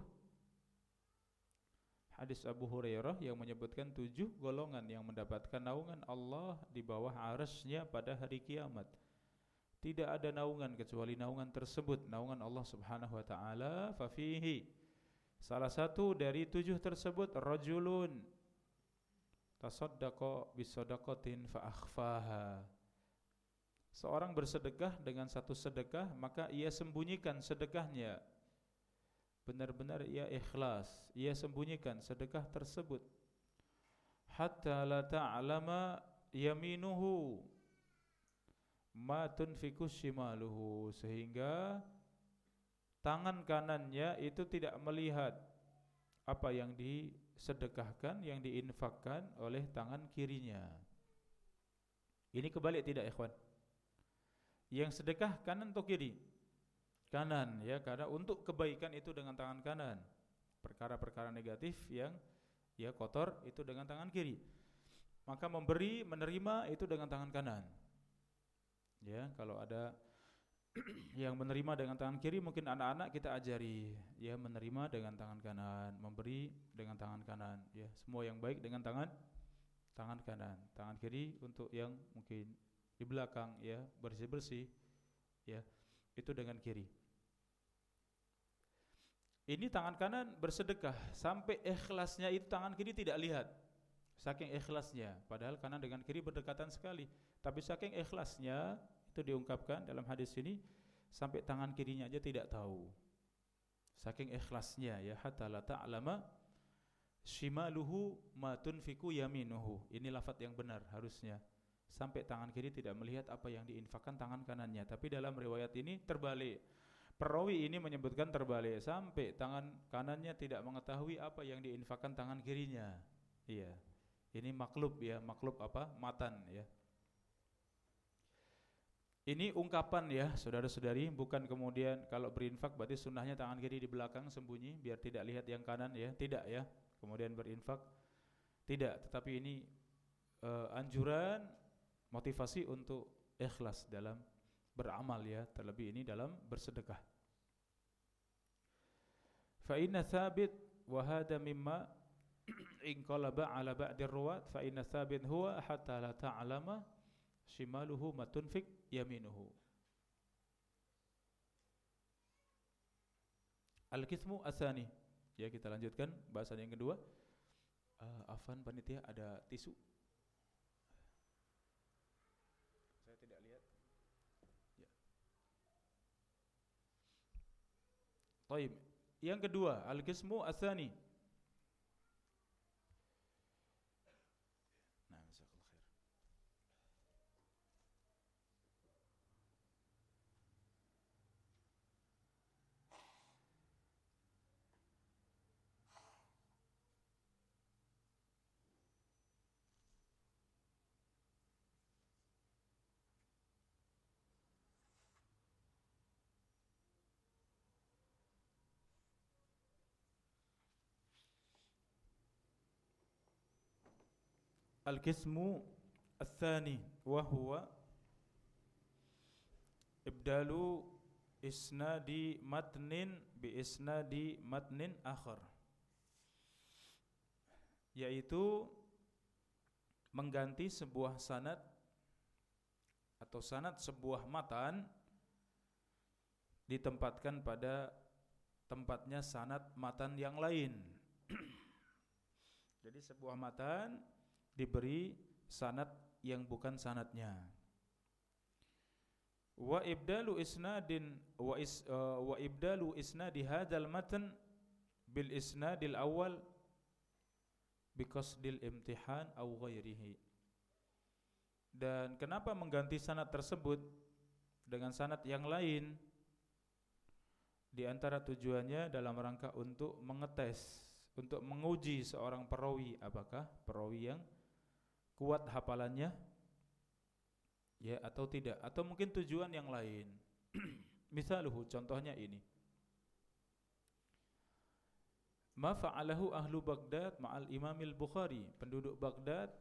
Hadis Abu Hurairah yang menyebutkan 7 golongan yang mendapatkan naungan Allah di bawah arasy-Nya pada hari kiamat. Tidak ada naungan kecuali naungan tersebut, naungan Allah Subhanahu wa taala. Fa fihi, salah satu dari 7 tersebut, rajulun tasaddaqa bisadaqatin fa akhfaha. Seorang bersedekah dengan satu sedekah, maka ia sembunyikan sedekahnya. Benar-benar ia ikhlas, ia sembunyikan sedekah tersebut. Hatta la ta'lama yaminuhu ma tunfiku shimaluhu, sehingga tangan kanannya itu tidak melihat apa yang disedekahkan, yang diinfakkan oleh tangan kirinya. Ini kebalik tidak, ikhwan? Yang sedekah kanan atau kiri? Kanan, ya, karena untuk kebaikan itu dengan tangan kanan. Perkara-perkara negatif yang kotor itu dengan tangan kiri. Maka memberi, menerima itu dengan tangan kanan. Ya, kalau ada yang menerima dengan tangan kiri, mungkin anak-anak kita ajari, ya, menerima dengan tangan kanan, memberi dengan tangan kanan, ya, semua yang baik dengan tangan kanan. Tangan kiri untuk yang mungkin di belakang, ya, bersih-bersih, ya, itu dengan kiri. Ini tangan kanan bersedekah sampai ikhlasnya itu tangan kiri tidak lihat. Saking ikhlasnya, padahal kanan dengan kiri berdekatan sekali, tapi saking ikhlasnya Itu diungkapkan dalam hadis ini sampai tangan kirinya aja tidak tahu. Saking ikhlasnya ya, hatta la ta'lama shimaluhu ma tunfiku yaminuhu. Ini lafaz yang benar harusnya. Sampai tangan kiri tidak melihat apa yang diinfakkan tangan kanannya. Tapi dalam riwayat ini terbalik. Perawi ini menyebutkan terbalik, sampai tangan kanannya tidak mengetahui apa yang diinfakkan tangan kirinya. Iya. Ini maklub ya, maklub apa? Matan ya. Ini ungkapan ya, saudara-saudari, bukan kemudian kalau berinfak berarti sunnahnya tangan kiri di belakang sembunyi biar tidak lihat yang kanan ya, tidak ya. Kemudian berinfak tidak, tetapi ini anjuran, motivasi untuk ikhlas dalam beramal ya, terlebih ini dalam bersedekah. Fa inna thabit wa hada mimma inqalaba ala ba'dir ruwat fa inna thabit huwa hatta la ta'lama shimaluhu ma tunfik yaminuhu. Al-qismu asani. Ya, kita lanjutkan bahasan yang kedua. Afan panitia, ada tisu? Saya tidak lihat. Ya. Taib. Yang kedua, al-qismu asani. Al-qismu ats-tsani wa huwa ibdalu isnadi matnin bi isnadi matnin akhar, yaitu mengganti sebuah sanad atau sanad sebuah matan ditempatkan pada tempatnya sanad matan yang lain. Jadi sebuah matan diberi sanad yang bukan sanadnya. Wa ibdalu isnadin wa ibdalu isnadi hadzal matan bil isnadil awal biqasdil imtihan aw ghairihi. Dan kenapa mengganti sanad tersebut dengan sanad yang lain? Di antara tujuannya dalam rangka untuk mengetes, untuk menguji seorang perawi, apakah perawi yang kuat hafalannya ya atau tidak, atau mungkin tujuan yang lain. Misaluhu, contohnya ini. Ma fa'alahu ahlu Baghdad ma'al Imamil Bukhari. Penduduk Baghdad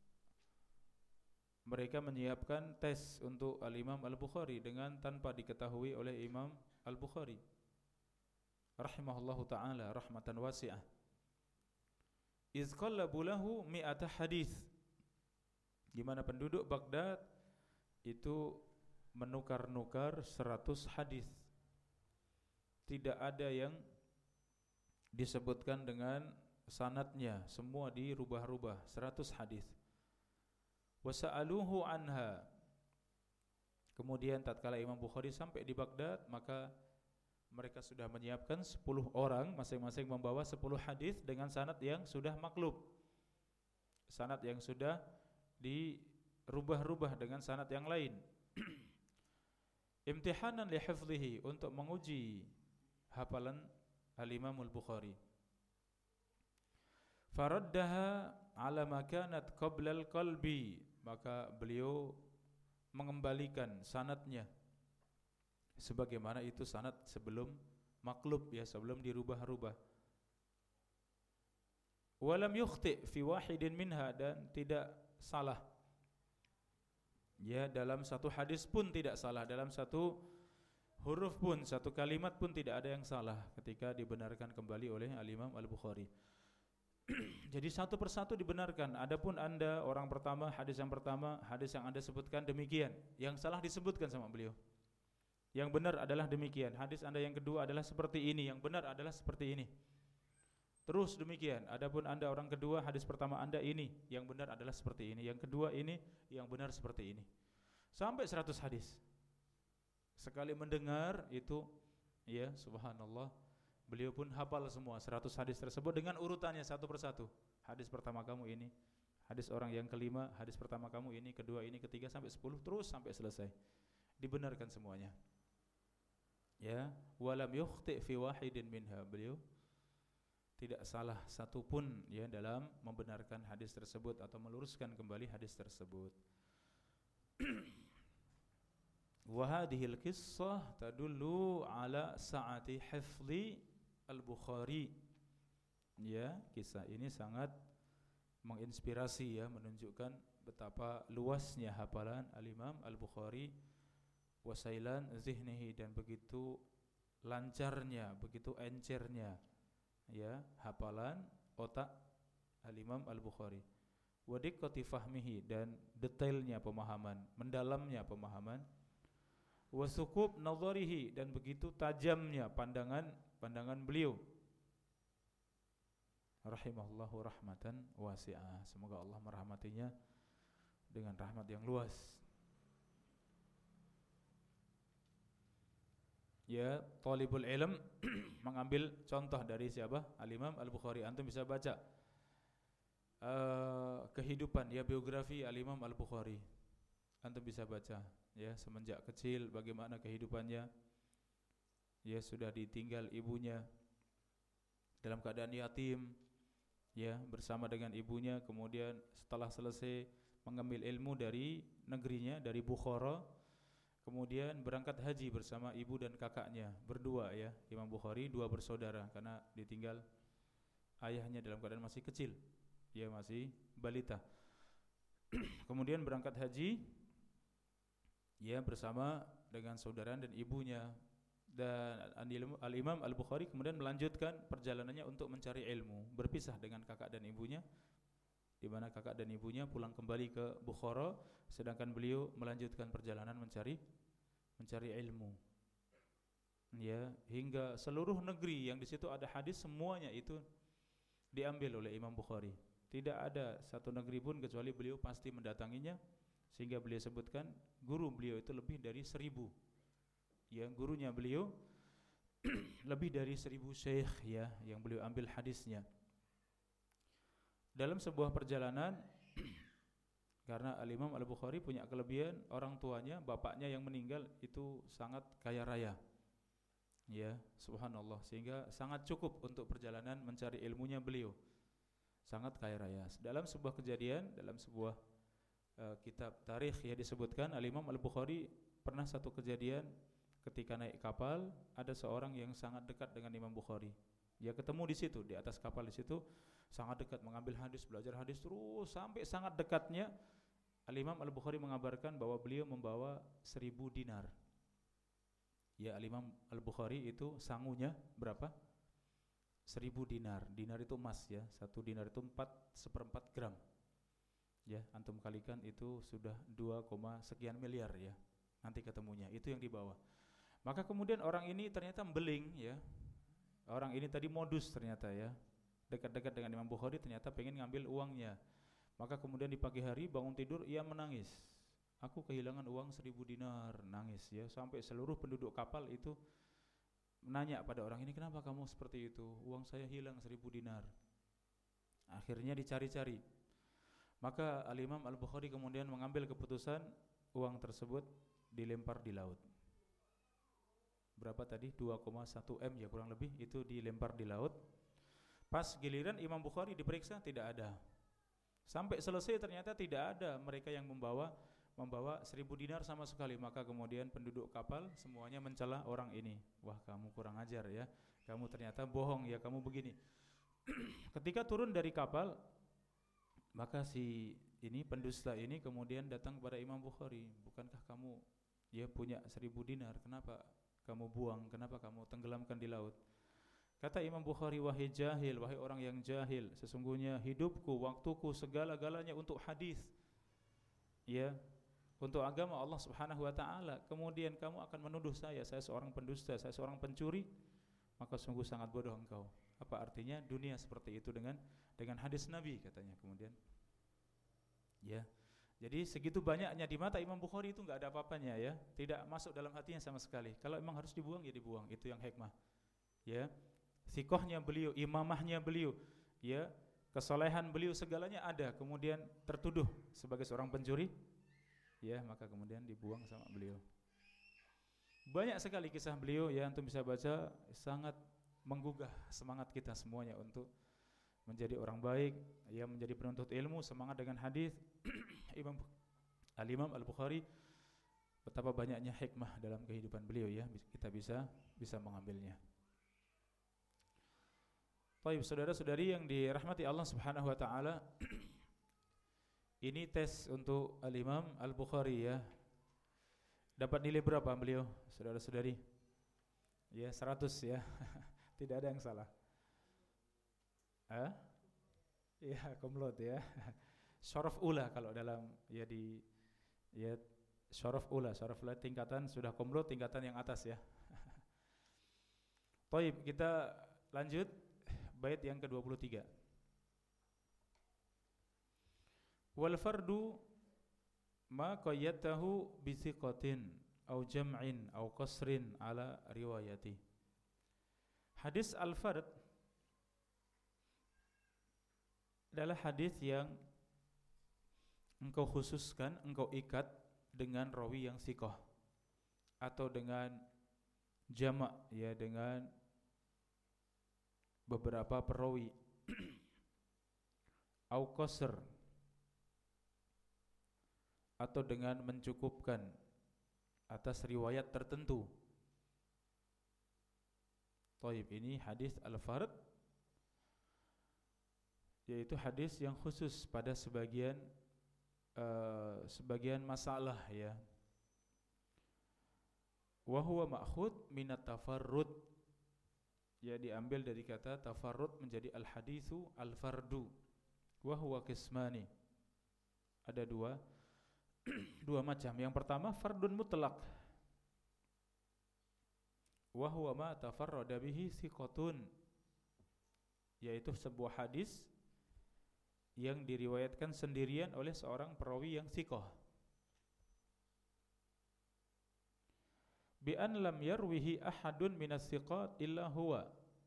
mereka menyiapkan tes untuk Al-Imam Al-Bukhari dengan tanpa diketahui oleh Imam Al-Bukhari rahimahullahu ta'ala rahmatan wasi'ah. Iz qallabu lahu mi'ata hadith, di mana penduduk Baghdad itu menukar-nukar 100 hadis. Tidak ada yang disebutkan dengan sanadnya, semua dirubah-rubah, 100 hadis. Wasa'aluhu anha. Kemudian tatkala Imam Bukhari sampai di Baghdad, maka mereka sudah menyiapkan 10 orang, masing-masing membawa 10 hadis dengan sanad yang sudah maklub, sanad yang sudah dirubah-rubah dengan sanad yang lain. Imtihanan li hifdhihi, untuk menguji hafalan Al-Imam Al-Bukhari. Faraddaha ala ma kanat qabla al-qalbi, maka beliau mengembalikan sanadnya sebagaimana itu sanad sebelum maklub ya, sebelum dirubah-rubah. Walam yukhti fi wahidin minha, dan tidak salah ya, dalam satu hadis pun tidak salah, dalam satu huruf pun, satu kalimat pun tidak ada yang salah ketika dibenarkan kembali oleh Al-Imam Al-Bukhari. Jadi satu persatu dibenarkan. Adapun Anda orang pertama, hadis yang pertama, hadis yang Anda sebutkan demikian, yang salah disebutkan sama beliau. Yang benar adalah demikian. Hadis Anda yang kedua adalah seperti ini, yang benar adalah seperti ini. Terus demikian. Adapun Anda orang kedua, hadis pertama Anda ini, yang benar adalah seperti ini. Yang kedua ini, yang benar seperti ini. sampai 100 hadis. Sekali mendengar itu, ya subhanallah, beliau pun hafal semua 100 hadis tersebut dengan urutannya satu persatu. Hadis pertama kamu ini, hadis orang yang kelima, hadis pertama kamu ini, kedua ini, ketiga sampai 10 terus sampai selesai. Dibenarkan semuanya. Ya, walam yukhti fi wahidin minha. Beliau tidak salah satupun ya dalam membenarkan hadis tersebut atau meluruskan kembali hadis tersebut. Wa hadhil qissah tadullu ala sa'ati hifdhi al-Bukhari. Ya, kisah ini sangat menginspirasi ya, menunjukkan betapa luasnya hafalan al-Imam Al-Bukhari, wasailan zihnihi, dan begitu lancarnya, begitu encernya ya hafalan otak al-Imam Al-Bukhari, wa diqqati fahmihi, dan detailnya pemahaman, mendalamnya pemahaman, wa suqub nadharihi, dan begitu tajamnya pandangan beliau, rahimahullahu rahmatan wasi'ah. Semoga Allah merahmatinya dengan rahmat yang luas. Ya, talibul ilm mengambil contoh dari siapa? Al-Imam Al-Bukhari. Antum bisa baca kehidupan ya, biografi Al-Imam Al-Bukhari. Antum bisa baca ya, semenjak kecil bagaimana kehidupannya. Ya, sudah ditinggal ibunya dalam keadaan yatim ya, bersama dengan ibunya. Kemudian setelah selesai mengambil ilmu dari negerinya, dari Bukhara, kemudian berangkat haji bersama ibu dan kakaknya berdua ya. Imam Bukhari dua bersaudara karena ditinggal ayahnya dalam keadaan masih kecil, ya masih balita. Kemudian berangkat haji ya bersama dengan saudara dan ibunya. Dan Al-Imam Al-Bukhari kemudian melanjutkan perjalanannya untuk mencari ilmu, berpisah dengan kakak dan ibunya, di mana kakak dan ibunya pulang kembali ke Bukhara, sedangkan beliau melanjutkan perjalanan mencari ilmu. Ya, hingga seluruh negeri yang di situ ada hadis, semuanya itu diambil oleh Imam Bukhari. Tidak ada satu negeri pun kecuali beliau pasti mendatanginya, sehingga beliau sebutkan guru beliau itu lebih dari 1000. Ya, gurunya beliau lebih dari 1000 syekh ya yang beliau ambil hadisnya. Dalam sebuah perjalanan karena Al-Imam Al-Bukhari punya kelebihan, orang tuanya, bapaknya yang meninggal itu sangat kaya raya. Ya, subhanallah, sehingga sangat cukup untuk perjalanan mencari ilmunya beliau. Sangat kaya raya. Dalam sebuah kejadian, dalam sebuah kitab tarikh ya disebutkan Al-Imam Al-Bukhari pernah satu kejadian ketika naik kapal, ada seorang yang sangat dekat dengan Imam Bukhari. Dia ketemu di situ, di atas kapal di situ, sangat dekat, mengambil hadis, belajar hadis terus sampai sangat dekatnya. Al-Imam Al-Bukhari mengabarkan bahwa beliau membawa 1000 dinar. Ya, Al-Imam Al-Bukhari itu sangunya berapa? 1000 dinar. Dinar itu emas ya. 1 dinar itu 4/4 gram. Ya, antum kalikan itu sudah 2, sekian miliar ya. Nanti ketemunya, itu yang dibawa. Maka kemudian orang ini ternyata membeling ya. Orang ini tadi modus ternyata ya. Dekat-dekat dengan Imam Bukhari, ternyata pengen ngambil uangnya. Maka kemudian di pagi hari bangun tidur ia menangis. Aku kehilangan uang 1000 dinar, nangis ya. Sampai seluruh penduduk kapal itu menanya pada orang ini, kenapa kamu seperti itu? Uang saya hilang 1000 dinar. Akhirnya dicari-cari. Maka Al-Imam Al-Bukhari kemudian mengambil keputusan uang tersebut dilempar di laut. Berapa tadi? 2,1 M ya kurang lebih, itu dilempar di laut. Pas giliran Imam Bukhari diperiksa, tidak ada. Sampai selesai ternyata tidak ada mereka yang membawa 1000 dinar sama sekali. Maka kemudian penduduk kapal semuanya mencela orang ini. Wah, kamu kurang ajar ya. Kamu ternyata bohong ya, kamu begini. Ketika turun dari kapal, maka si ini pendusta ini kemudian datang kepada Imam Bukhari. Bukankah kamu ya punya 1000 dinar? Kenapa kamu buang? Kenapa kamu tenggelamkan di laut? Kata Imam Bukhari, wahai jahil, wahai orang yang jahil, sesungguhnya hidupku, waktuku, segala-galanya untuk hadis, ya, untuk agama Allah Subhanahu wa taala. Kemudian kamu akan menuduh saya seorang pendusta, saya seorang pencuri, maka sungguh sangat bodoh engkau. Apa artinya dunia seperti itu dengan hadis Nabi, katanya kemudian. Ya. Jadi segitu banyaknya di mata Imam Bukhari itu enggak ada apa-apanya ya, tidak masuk dalam hatinya sama sekali. Kalau memang harus dibuang ya dibuang, itu yang hikmah. Ya, sikohnya beliau, imamahnya beliau, ya, kesolehan beliau segalanya ada, kemudian tertuduh sebagai seorang pencuri, ya, maka kemudian dibuang sama beliau. Banyak sekali kisah beliau ya, antum bisa baca, sangat menggugah semangat kita semuanya untuk menjadi orang baik, ya, menjadi penuntut ilmu, semangat dengan hadis. Imam Al-Bukhari, betapa banyaknya hikmah dalam kehidupan beliau ya, kita bisa mengambilnya. Baik, saudara-saudari yang dirahmati Allah Subhanahu wa taala, ini tes untuk Al-Imam Al-Bukhari ya. Dapat nilai berapa beliau, saudara-saudari? Ya, 100 ya. Tidak ada yang salah. Ya, komlot ya. Syaraf ula kalau dalam ya syaraf ula tingkatan sudah komlot, tingkatan yang atas ya. Baik, kita lanjut bait yang ke-23. Wal fardu ma qayyatahu bi thiqatin au jam'in au qasrin ala riwayati. Hadis al-fard adalah hadis yang engkau khususkan, engkau ikat dengan rawi yang thiqah atau dengan jama' ya, dengan beberapa perawi au qasr atau dengan mencukupkan atas riwayat tertentu. Taib, ini hadis al-fard, yaitu hadis yang khusus pada sebagian masalah ya. Wa huwa ma'khud minat tafarrud, ya, diambil dari kata tafarrud menjadi al-haditsu al-fardu. Wa huwa qismani, ada dua macam. Yang pertama fardun mutlaq, wa huwa ma tafarrada bihi thiqatun, yaitu sebuah hadis yang diriwayatkan sendirian oleh seorang perawi yang thiqah. Bi an lam yarwihi ahadun minas thiqat illa huwa,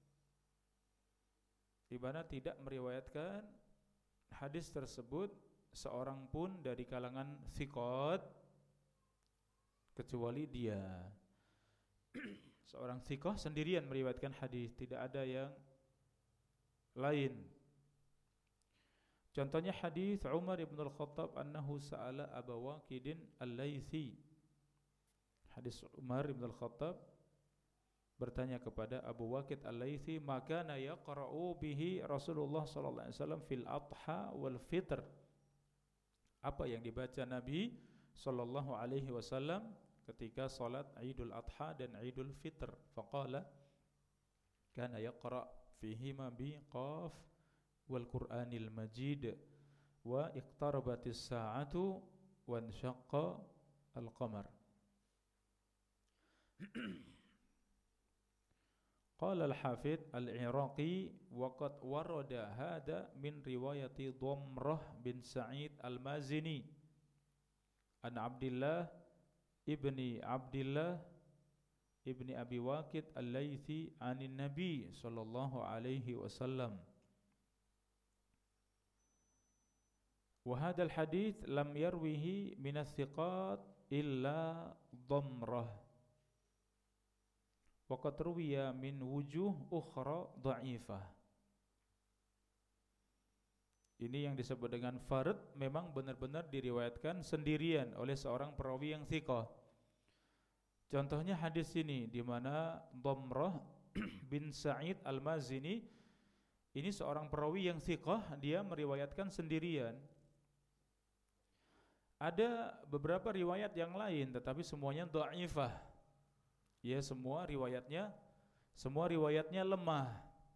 di mana tidak meriwayatkan hadis tersebut seorang pun dari kalangan thiqat kecuali dia. Seorang thiqah sendirian meriwayatkan hadis, tidak ada yang lain. Contohnya hadis Umar ibn al-Khattab annahu sa'ala Abu Waqidin al-Laythi. Hadis Umar ibn al-Khattab bertanya kepada Abu Waqid al-Laythi, maka yaqra'u bihi Rasulullah sallallahu alaihi wasallam fil adha wal fitr. Apa yang dibaca Nabi sallallahu alaihi wasallam ketika salat Idul Adha dan Idul Fitr? Faqala kana yaqra' fihima bi qaf wal Qur'anil Majid wa iqtarabatis sa'atu wa insyaqqa al-qamar. Qala al-Hafidh al-Iraqi wa qad warada hada min riwayati Dhamrah bin Sa'id al-Mazini an Abdullah ibni Abi Waqid al-Laythi anin Nabi sallallahu alaihi wasallam. Wa hadha al-hadith lam yarwihi min as-thiqat illa Dhamrah, wa qad ruwiya min wujuh ukhra dha'ifah. Ini yang disebut dengan fard, memang benar-benar diriwayatkan sendirian oleh seorang perawi yang thiqah. Contohnya hadis ini di mana Dhamrah bin Sa'id al-Mazini ini seorang perawi yang thiqah, dia meriwayatkan sendirian. Ada beberapa riwayat yang lain tetapi semuanya dha'ifah. Ya, semua riwayatnya lemah.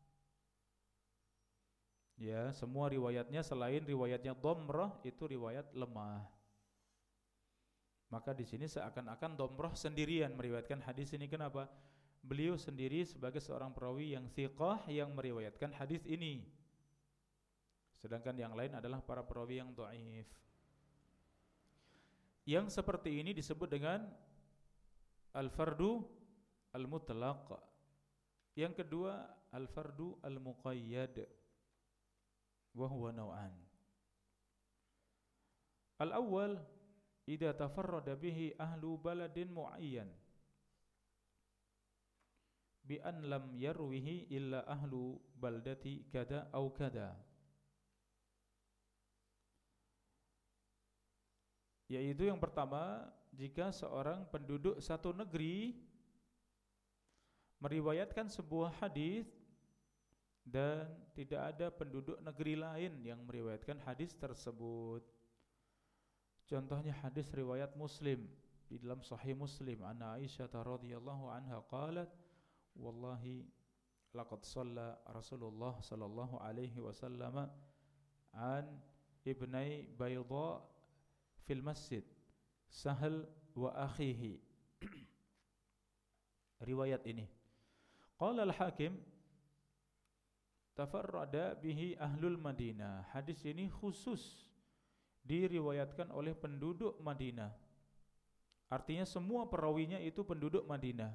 Ya, semua riwayatnya selain riwayatnya Dhamrah itu riwayat lemah. Maka di sini seakan-akan Dhamrah sendirian meriwayatkan hadis ini. Kenapa? Beliau sendiri sebagai seorang perawi yang thiqah yang meriwayatkan hadis ini. Sedangkan yang lain adalah para perawi yang dhaif. Yang seperti ini disebut dengan al-fardu al-mutlaq. Yang kedua al-fardu al-muqayyad, wa huwa naw'an. Al-awwal idza tafarrada bihi ahlu baladin muayyan bi an lam yarwihi illa ahlu baldati kada au kada, yaitu yang pertama, jika seorang penduduk satu negeri meriwayatkan sebuah hadis dan tidak ada penduduk negeri lain yang meriwayatkan hadis tersebut. Contohnya hadis riwayat Muslim, di dalam Sahih Muslim, Anna Aisyah radhiyallahu anha qalat, wallahi laqad shalla Rasulullah sallallahu alaihi wasallam an ibnai Bayda fil masjid Sahal wa akhihi. Riwayat ini. Qala al-Hakim tafarrada bihi ahlul Madinah. Hadis ini khusus diriwayatkan oleh penduduk Madinah. Artinya semua perawinya itu penduduk Madinah.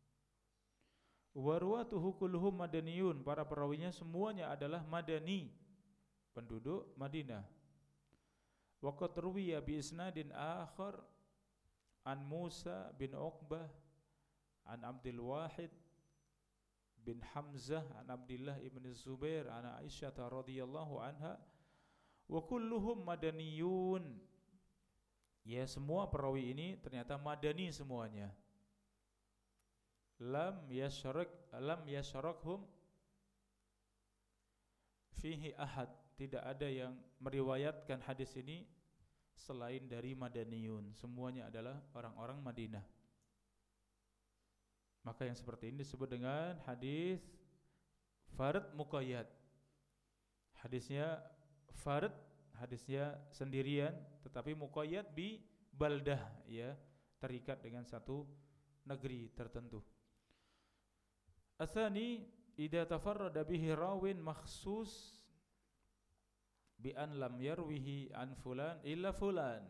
Wa ruwatuhu kulluhum madaniyun. Para perawinya semuanya adalah madani, penduduk Madinah. Wa qad ruwiya bi isnadin akhar an Musa bin Uqbah an Abdul Wahid bin Hamzah an Abdullah ibn Zubair an Aisyah radhiyallahu anha wa kulluhum madaniyun. Ya, semua perawi ini ternyata madani semuanya. Lam yashrakhum fihi ahad. Tidak ada yang meriwayatkan hadis ini selain dari madaniyun. Semuanya adalah orang-orang Madinah. Maka yang seperti ini disebut dengan hadis fard muqayyad. Hadisnya fard, hadisnya sendirian, tetapi muqayyad bi baldah, ya, terikat dengan satu negeri tertentu. Atsani idza tafarrada bihi rawin makhsus bi an lam yarwihi an fulan illa fulan.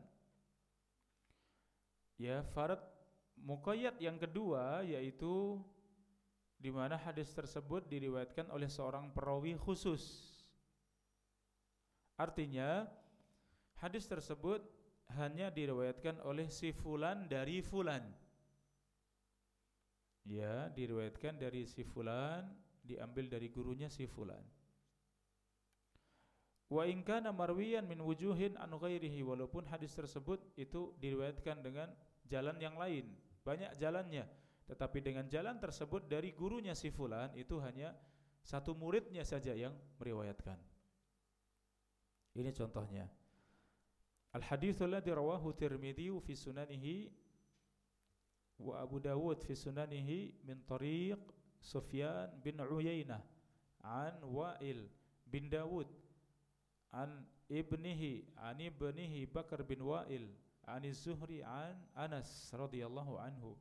Ya, fard muqayyad yang kedua yaitu di mana hadis tersebut diriwayatkan oleh seorang perawi khusus. Artinya hadis tersebut hanya diriwayatkan oleh si fulan dari fulan. Ya, diriwayatkan dari si fulan, diambil dari gurunya si fulan. Wa in kana marwiyan min wujuhin an ghairihi, walaupun hadis tersebut itu diriwayatkan dengan jalan yang lain, banyak jalannya, tetapi dengan jalan tersebut dari gurunya si fulan, itu hanya satu muridnya saja yang meriwayatkan. Ini contohnya. Al-haditsul ladzi rawahu Tirmidzi fi sunanihi wa Abu Dawud fi sunanihi min tariq Sufyan bin Uyainah an Wa'il bin Dawud an ibnihi Bakar bin Wa'il an Az-Zuhri an Anas radhiyallahu anhu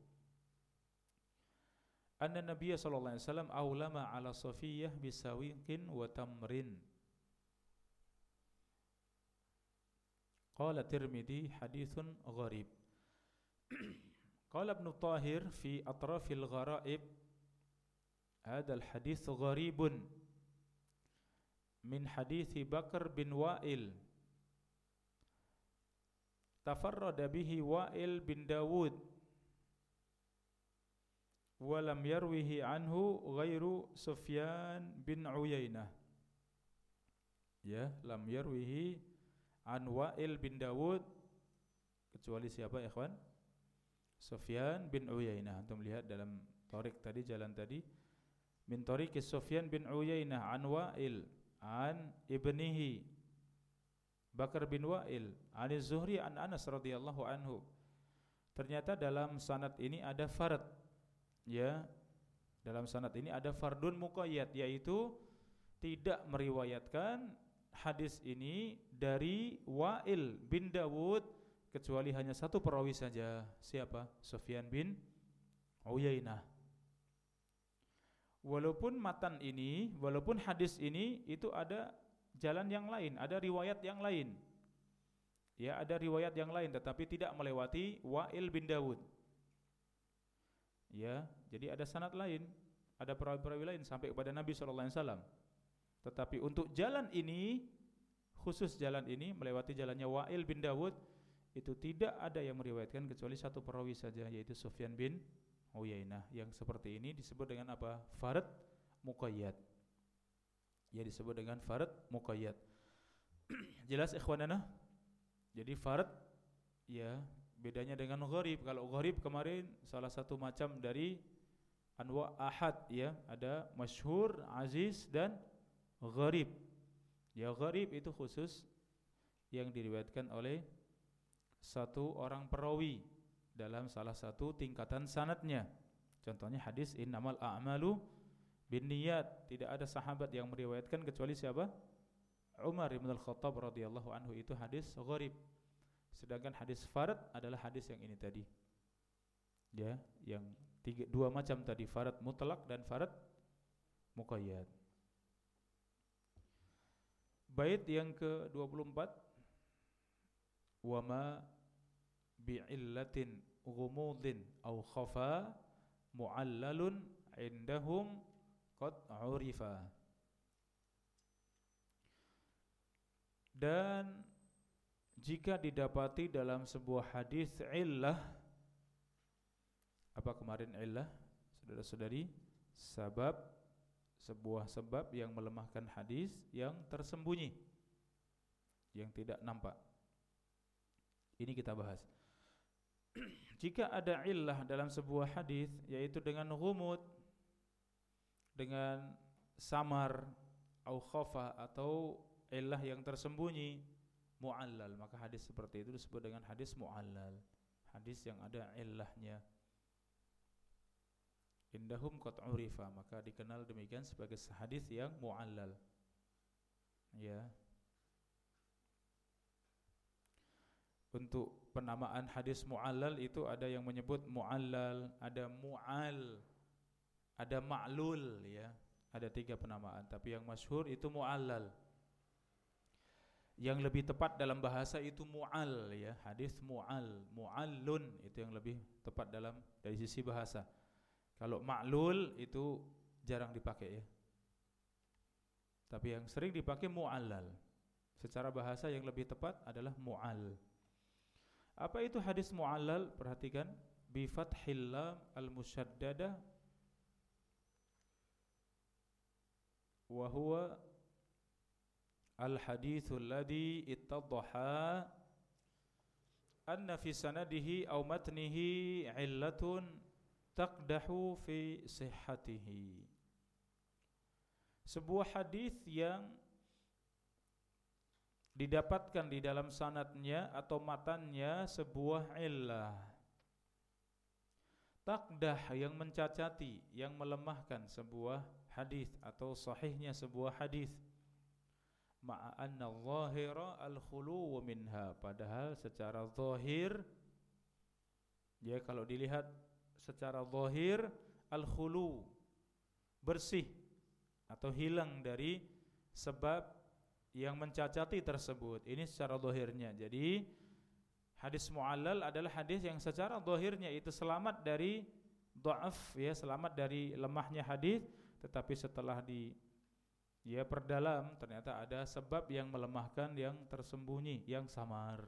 anna Nabiy sallallahu alaihi wasallam aulama ala Safiyyah bisawiqin wa tamrin. Qala Tirmidzi haditsun gharib. Qala Ibn Tahir fi atrafil gharaib, hadha al-hadits gharibun min hadithi Bakar bin Wa'il tafarrada bihi Wa'il bin Dawud wa lam yarwihi anhu ghairu Sufyan bin Uyainah. Ya, lam yarwihi an Wa'il bin Dawud kecuali siapa ya ikhwan? Sufyan bin Uyainah. Antum lihat dalam tariq tadi, jalan tadi, min tariq Sufyan bin Uyainah an Wa'il an ibnihi Bakar bin Wa'il an Az-Zuhri an Anas radhiyallahu anhu. Ternyata dalam sanad ini ada fard, ya, dalam sanad ini ada fardun muqayyad, yaitu tidak meriwayatkan hadis ini dari Wa'il bin Dawud kecuali hanya satu perawi saja. Siapa? Sufyan bin Uyainah. Walaupun matan ini, walaupun hadis ini itu ada jalan yang lain, ada riwayat yang lain. Ya, ada riwayat yang lain tetapi tidak melewati Wa'il bin Dawud. Ya, jadi ada sanad lain, ada perawi-perawi lain sampai kepada Nabi sallallahu alaihi wasallam. Tetapi untuk jalan ini, khusus jalan ini melewati jalannya Wa'il bin Dawud, itu tidak ada yang meriwayatkan kecuali satu perawi saja, yaitu Sufyan bin Uyainah. Yang seperti ini disebut dengan apa? Farad muqayyad. Ya, disebut dengan farad muqayyad. Jelas ikhwanana? Jadi farad, ya, bedanya dengan gharib. Kalau gharib kemarin salah satu macam dari anwa ahad, ya, ada masyhur, aziz dan gharib. Ya, gharib itu khusus yang diriwayatkan oleh satu orang perawi dalam salah satu tingkatan sanadnya. Contohnya hadis innamal a'malu binniyat, tidak ada sahabat yang meriwayatkan kecuali siapa? Umar bin Al-Khattab radhiyallahu anhu, itu hadis gharib. Sedangkan hadis farad adalah hadis yang ini tadi. Ya, yang dua macam tadi, farad mutlak dan farad muqayyad. Bait yang ke-24, wa ma bi'illatin ghumudin aw khafa mu'allalun indahum qad urifa. Dan jika didapati dalam sebuah hadis illah, apa kemarin illah, saudara-saudari? Sebab, sebuah sebab yang melemahkan hadis yang tersembunyi, yang tidak nampak. Ini kita bahas. Jika ada illah dalam sebuah hadis, yaitu dengan ghumud, dengan samar, au khafa, atau illah yang tersembunyi, mu'allal, maka hadis seperti itu disebut dengan hadis mu'allal, hadis yang ada illahnya. Indahum qad urifa, maka dikenal demikian sebagai hadis yang mu'allal. Ya. Untuk penamaan hadis mu'allal itu ada yang menyebut mu'allal, ada mu'al, ada ma'lul, ya. Ada 3 penamaan, tapi yang masyhur itu mu'allal. Yang lebih tepat dalam bahasa itu mu'al, ya, hadis mu'al, mu'allun itu yang lebih tepat dalam dari sisi bahasa. Kalau ma'lul itu jarang dipakai, ya. Tapi yang sering dipakai mu'allal. Secara bahasa yang lebih tepat adalah mu'al. Apa itu hadis mu'allal? Perhatikan, bi fathil lam al-musyaddadah wa huwa al-hadithul ladzi ittadhaha anna fi sanadihi aw matnihi illatun taqdahu fi sihhatihi. Sebuah hadis yang didapatkan di dalam sanadnya atau matannya sebuah illah, taqdah, yang mencacati, yang melemahkan sebuah hadis atau sahihnya sebuah hadis. Ma'a anna zahira al-khulu minha, padahal secara zahir, ya, kalau dilihat secara zahir, al-khulu, bersih atau hilang dari sebab yang mencacati tersebut. Ini secara zahirnya. Jadi hadis mu'allal adalah hadis yang secara zahirnya itu selamat dari dha'af, ya, selamat dari lemahnya hadis, tetapi setelah perdalam ternyata ada sebab yang melemahkan, yang tersembunyi, yang samar.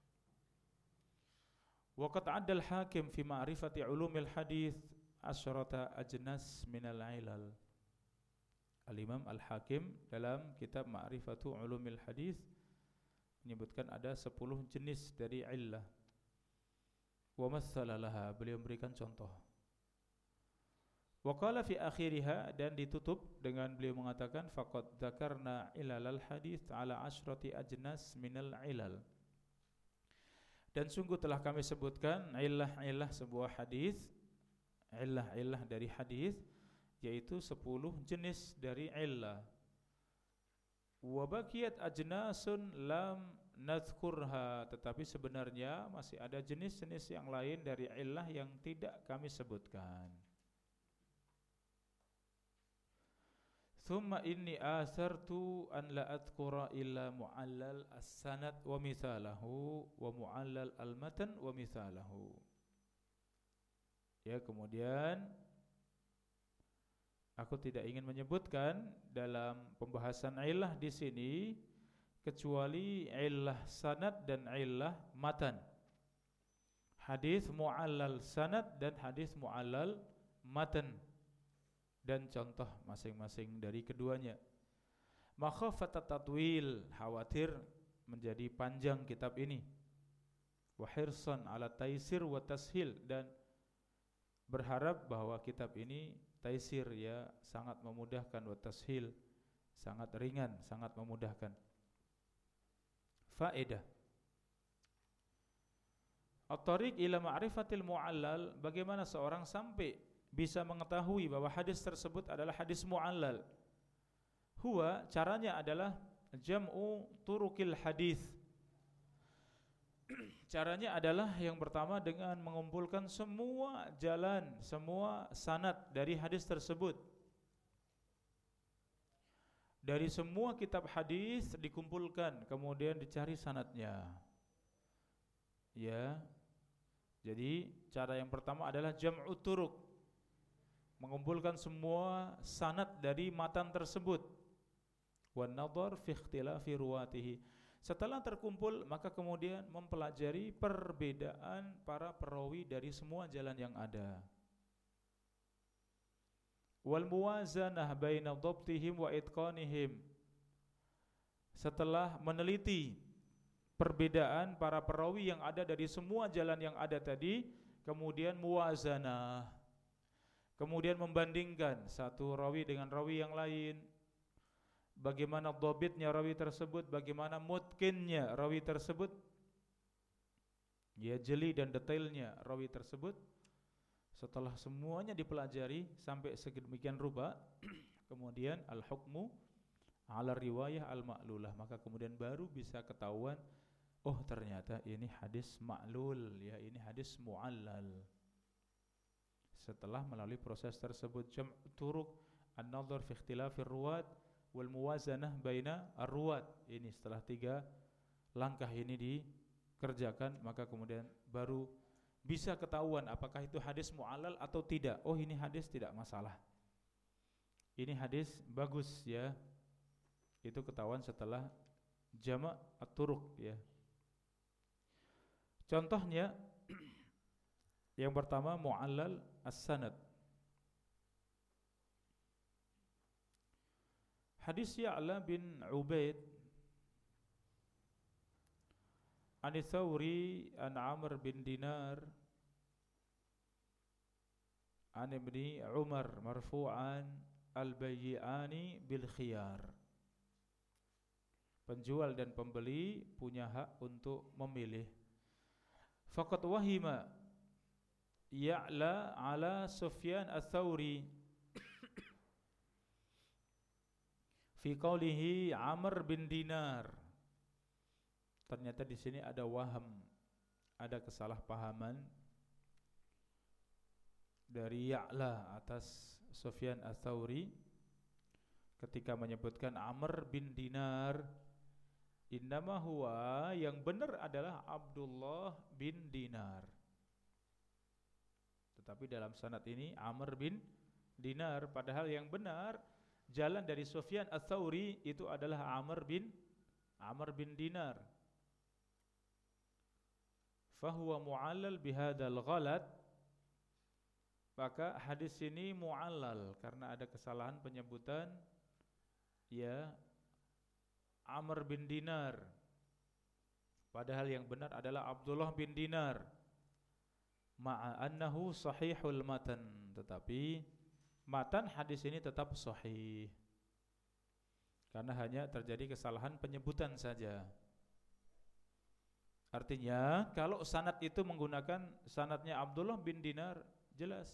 Wa qad 'adda al-hakim fi ma'rifati ulumil hadis asyrata ajnas minal ilal. Al-Imam Al-Hakim dalam kitab Ma'rifatu Ulumil Hadis menyebutkan ada 10 jenis dari illah. Wa matsala laha, beliau memberikan contoh. Wa qala fi akhiriha, dan ditutup dengan beliau mengatakan faqad dzakarna ilalal hadits ala asyrati ajnas minal ilal. Dan sungguh telah kami sebutkan illah-illah sebuah hadis, illah-illah dari hadis, yaitu 10 jenis dari illah. Wa baqiyat ajnasun lam nadhkurha, tetapi sebenarnya masih ada jenis-jenis yang lain dari illah yang tidak kami sebutkan. Thumma inni asartu an la adhkura illa mu'allal as-sanad wa mithalahu wa mu'allal al-matan wa mithalahu. Ya, kemudian aku tidak ingin menyebutkan dalam pembahasan illah di sini kecuali illah sanad dan illah matan. Hadis mu'allal sanad dan hadis mu'allal matan, dan contoh masing-masing dari keduanya. Makhafata tatwil, khawatir menjadi panjang kitab ini. Wa hirsan ala taisir wa tashil, dan berharap bahwa kitab ini taisir, ya, sangat memudahkan, wa tashil, sangat ringan, sangat memudahkan. Faedah at-tariq ila ma'rifatil mu'allal, bagaimana seorang sampai bisa mengetahui bahwa hadis tersebut adalah hadis mu'allal. Huwa, caranya adalah jam'u turukil hadis. Caranya adalah yang pertama dengan mengumpulkan semua jalan, semua sanad dari hadis tersebut. Dari semua kitab hadis dikumpulkan, kemudian dicari sanadnya. Ya. Jadi cara yang pertama adalah jam'u turuk, mengumpulkan semua sanad dari matan tersebut. Wan nadhar fi ikhtilafi ruwatihi. Setelah terkumpul, maka kemudian mempelajari perbedaan para perawi dari semua jalan yang ada. Wal muwazanah baina dhabtihim wa itqanihim. Setelah meneliti perbedaan para perawi yang ada dari semua jalan yang ada tadi, kemudian muwazanah, kemudian membandingkan satu rawi dengan rawi yang lain, bagaimana dhabitnya rawi tersebut, bagaimana mutqinnya rawi tersebut, ya, jeli dan detailnya rawi tersebut. Setelah semuanya dipelajari sampai sedemikian rupa, kemudian al-hukmu ala riwayah al-ma'lulah, maka kemudian baru bisa ketahuan, oh ternyata ini hadis ma'lul, ya, ini hadis mu'allal. Setelah melalui proses tersebut, jam' turuk, an-nadhar fi ikhtilafir ruwat, wal muwazanah baina ar-ruwat. Ini setelah 3 langkah ini dikerjakan, maka kemudian baru bisa ketahuan apakah itu hadis mu'allal atau tidak. Oh, ini hadis tidak masalah, ini hadis bagus, ya. Itu ketahuan setelah jama' at-turuq, ya. Contohnya yang pertama mu'allal as-sanad. Hadis Ya'la bin Ubaid an Thawri an Amr bin Dinar an Ibni Umar marfu'an al-bayyi'ani bil khiyar. Penjual dan pembeli punya hak untuk memilih. Faqad wahima Ya'la ala Sufyan ats-Tsauri fi qaulihi Amr bin Dinar. Ternyata di sini ada waham, ada kesalahpahaman dari Ya'la atas Sufyan ats-Tsauri ketika menyebutkan Amr bin Dinar. Innama huwa, yang benar adalah Abdullah bin Dinar. Tetapi dalam sanad ini Amr bin Dinar, padahal yang benar jalan dari Sufyan ats-Tsauri itu adalah Amr bin Dinar. Fahuwa mu'allal bihadzal ghalat. Maka hadis ini mu'allal karena ada kesalahan penyebutan, ya, Amr bin Dinar, padahal yang benar adalah Abdullah bin Dinar. Ma'a annahu sahihul matan, tetapi matan hadis ini tetap sahih karena hanya terjadi kesalahan penyebutan saja. Artinya kalau sanad itu menggunakan sanadnya Abdullah bin Dinar, jelas.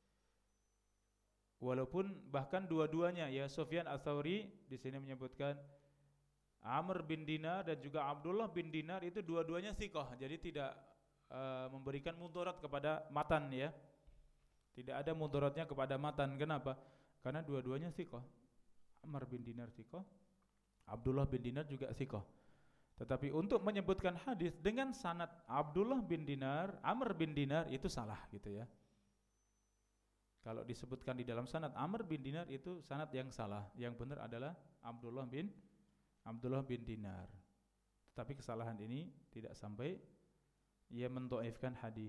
Walaupun bahkan dua-duanya, ya, Sufyan ats-Tsauri di sini menyebutkan Amr bin Dinar dan juga Abdullah bin Dinar, itu dua-duanya thiqah, jadi tidak memberikan mudarat kepada matan, ya. Tidak ada mudaratnya kepada matan. Kenapa? Karena dua-duanya thiqah. Amr bin Dinar thiqah, Abdullah bin Dinar juga thiqah. Tetapi untuk menyebutkan hadis dengan sanad Abdullah bin Dinar, Amr bin Dinar itu salah gitu ya. Kalau disebutkan di dalam sanad Amr bin Dinar itu sanad yang salah. Yang benar adalah Abdullah bin Dinar. Tetapi kesalahan ini tidak sampai ia mendhaifkan hadis.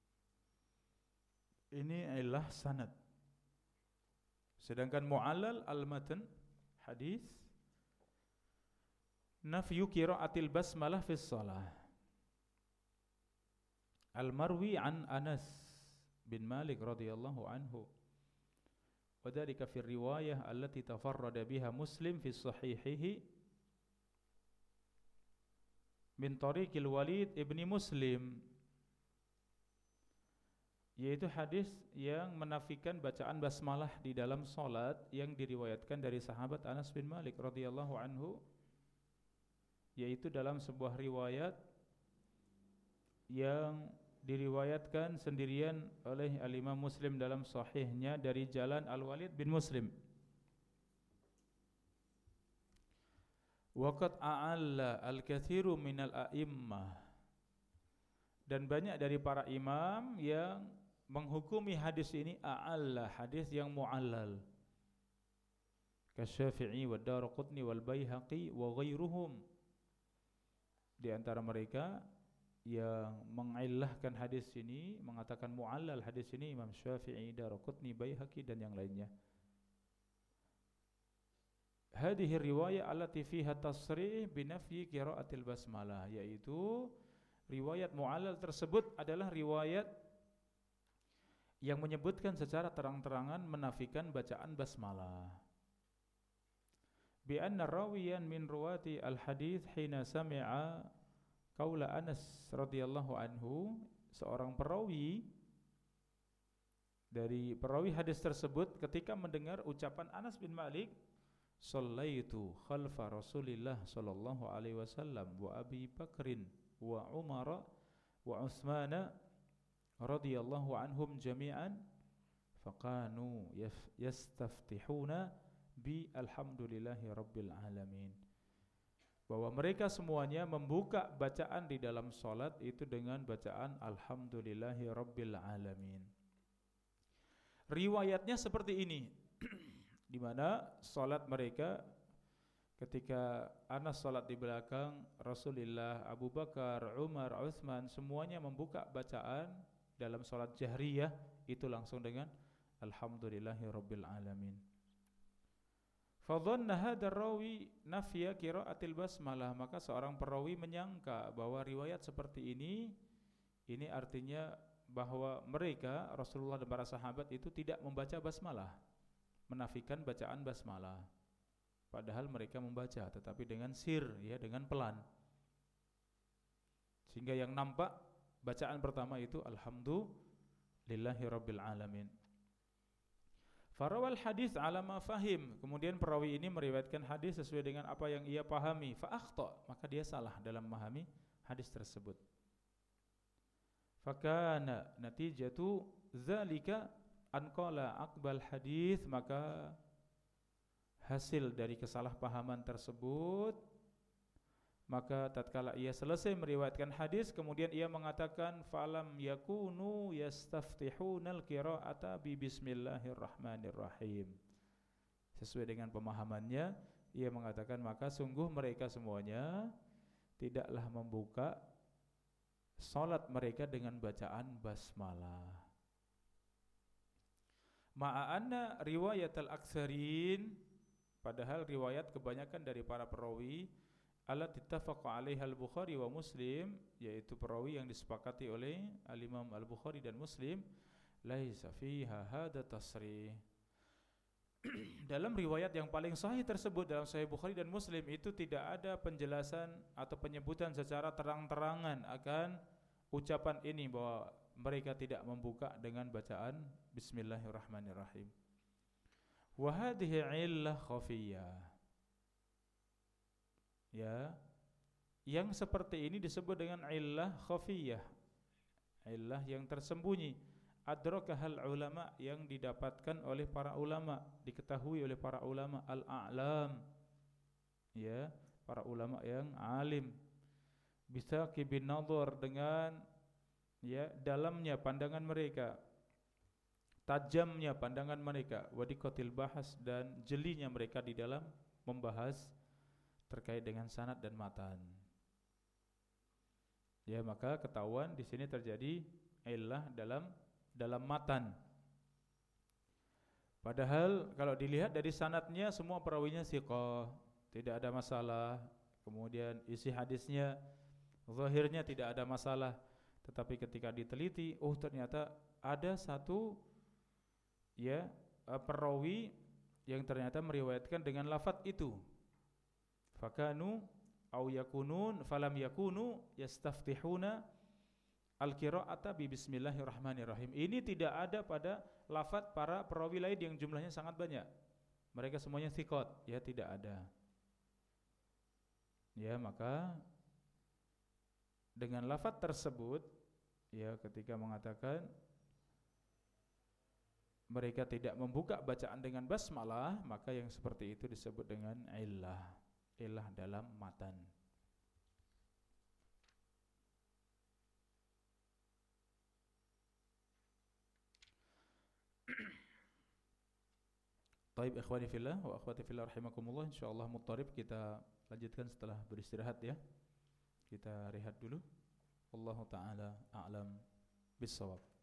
Ini adalah sanad. Sedangkan mu'allal al-matan hadis nafyu qiraatil basmalah fi shalah. Al-marwi an Anas bin Malik radhiyallahu anhu. Wa dzalika fi riwayah allati tafarrada biha Muslim fi sahihihi min tariqil Walid ibni Muslim, yaitu hadis yang menafikan bacaan basmalah di dalam salat yang diriwayatkan dari sahabat Anas bin Malik radhiyallahu anhu, yaitu dalam sebuah riwayat yang diriwayatkan sendirian oleh Al-Imam Muslim dalam sahihnya dari jalan Al-Walid bin Muslim. Waqad a'alla al-katsiru minal a'immah, dan banyak dari para imam yang menghukumi hadis ini a'alla, hadis yang mu'allal, kasy-Syafi'i wa Daraqutni wal Baihaqi wa ghairuhum. Di antara mereka yang mengillahkan hadis ini, mengatakan mu'allal hadis ini, Imam Syafi'i, Daraqutni, Baihaqi dan yang lainnya. Hadhihi riwayah allati fiha tasrih binafyi qiraatil basmalah, yaitu riwayat mu'allal tersebut adalah riwayat yang menyebutkan secara terang-terangan menafikan bacaan basmalah. Bi anna rawiyan min ruwati al-hadits hina sami'a qaula Anas radhiyallahu anhu, seorang perawi dari perawi hadis tersebut ketika mendengar ucapan Anas bin Malik, shallaitu khalfa Rasulillah sallallahu alaihi wasallam wa Abi Bakrin wa Umar wa Utsman radhiyallahu anhum jami'an faqanu yastaftihuna bi alhamdulillahi rabbil alamin, bahwa mereka semuanya membuka bacaan di dalam salat itu dengan bacaan alhamdulillahi rabbil alamin. Riwayatnya seperti ini di mana salat mereka ketika Anas salat di belakang Rasulullah, Abu Bakar, Umar, Utsman semuanya membuka bacaan dalam salat jahriyah itu langsung dengan alhamdulillahi rabbil alamin. Fadhanna hadzal rawi nafya qiraatil basmalah, maka seorang perawi menyangka bahwa riwayat seperti ini artinya bahwa mereka Rasulullah dan para sahabat itu tidak membaca basmalah, menafikan bacaan basmalah. Padahal mereka membaca tetapi dengan sir, ya, dengan pelan. Sehingga yang nampak bacaan pertama itu alhamdulillahi rabbil alamin. Farawal hadis ala ma fahim, kemudian perawi ini meriwayatkan hadis sesuai dengan apa yang ia pahami. Fa akhta, maka dia salah dalam memahami hadis tersebut. Fakana natijatu zalika an qala aqbal hadis, maka hasil dari kesalahpahaman tersebut, maka tatkala ia selesai meriwayatkan hadis, kemudian ia mengatakan falam yakunu yastaftihunal qiraata bi bismillahirrahmanirrahim. Sesuai dengan pemahamannya, ia mengatakan maka sungguh mereka semuanya tidaklah membuka salat mereka dengan bacaan basmalah. Ma'anna riwayatul aktsarin, padahal riwayat kebanyakan dari para perawi alat ittafaqa 'alaiha al-Bukhari wa Muslim, yaitu perawi yang disepakati oleh al-Imam al-Bukhari dan Muslim, laisa fiha hadza tasrih. Dalam riwayat yang paling sahih tersebut dalam Sahih Bukhari dan Muslim itu tidak ada penjelasan atau penyebutan secara terang-terangan akan ucapan ini bahwa mereka tidak membuka dengan bacaan bismillahirrahmanirrahim. Wa hadhihi 'illah khafiyah. Ya, yang seperti ini disebut dengan illah khafiyah, illah yang tersembunyi. adrakahal ulama, yang didapatkan oleh para ulama, diketahui oleh para ulama al-a'lam, ya, para ulama yang alim. Bisa kibin nadhar, dengan ya dalamnya pandangan mereka, tajamnya pandangan mereka, wadiqatil bahas, dan jelinya mereka di dalam membahas terkait dengan sanad dan matan. Ya, maka ketahuan di sini terjadi illah dalam matan. Padahal kalau dilihat dari sanadnya semua perawinya thiqah, tidak ada masalah. Kemudian isi hadisnya zahirnya tidak ada masalah. Tetapi ketika diteliti, oh ternyata ada satu ya perawi yang ternyata meriwayatkan dengan lafaz itu. Fakanu au yakunun falam yakunu yastaftihuna al-qira'ata bi bismillahirrahmanirrahim. Ini tidak ada pada lafaz para perawi lain yang jumlahnya sangat banyak. Mereka semuanya thiqat, ya, tidak ada. Ya, maka dengan lafaz tersebut, ya, ketika mengatakan mereka tidak membuka bacaan dengan basmalah, maka yang seperti itu disebut dengan illah dalam matan. Taib ikhwani fillah wa akhwati fillah rahimakumullah, insyaallah muttarib kita lanjutkan setelah beristirahat ya. Kita rehat dulu. Wallahu taala a'lam bissawab.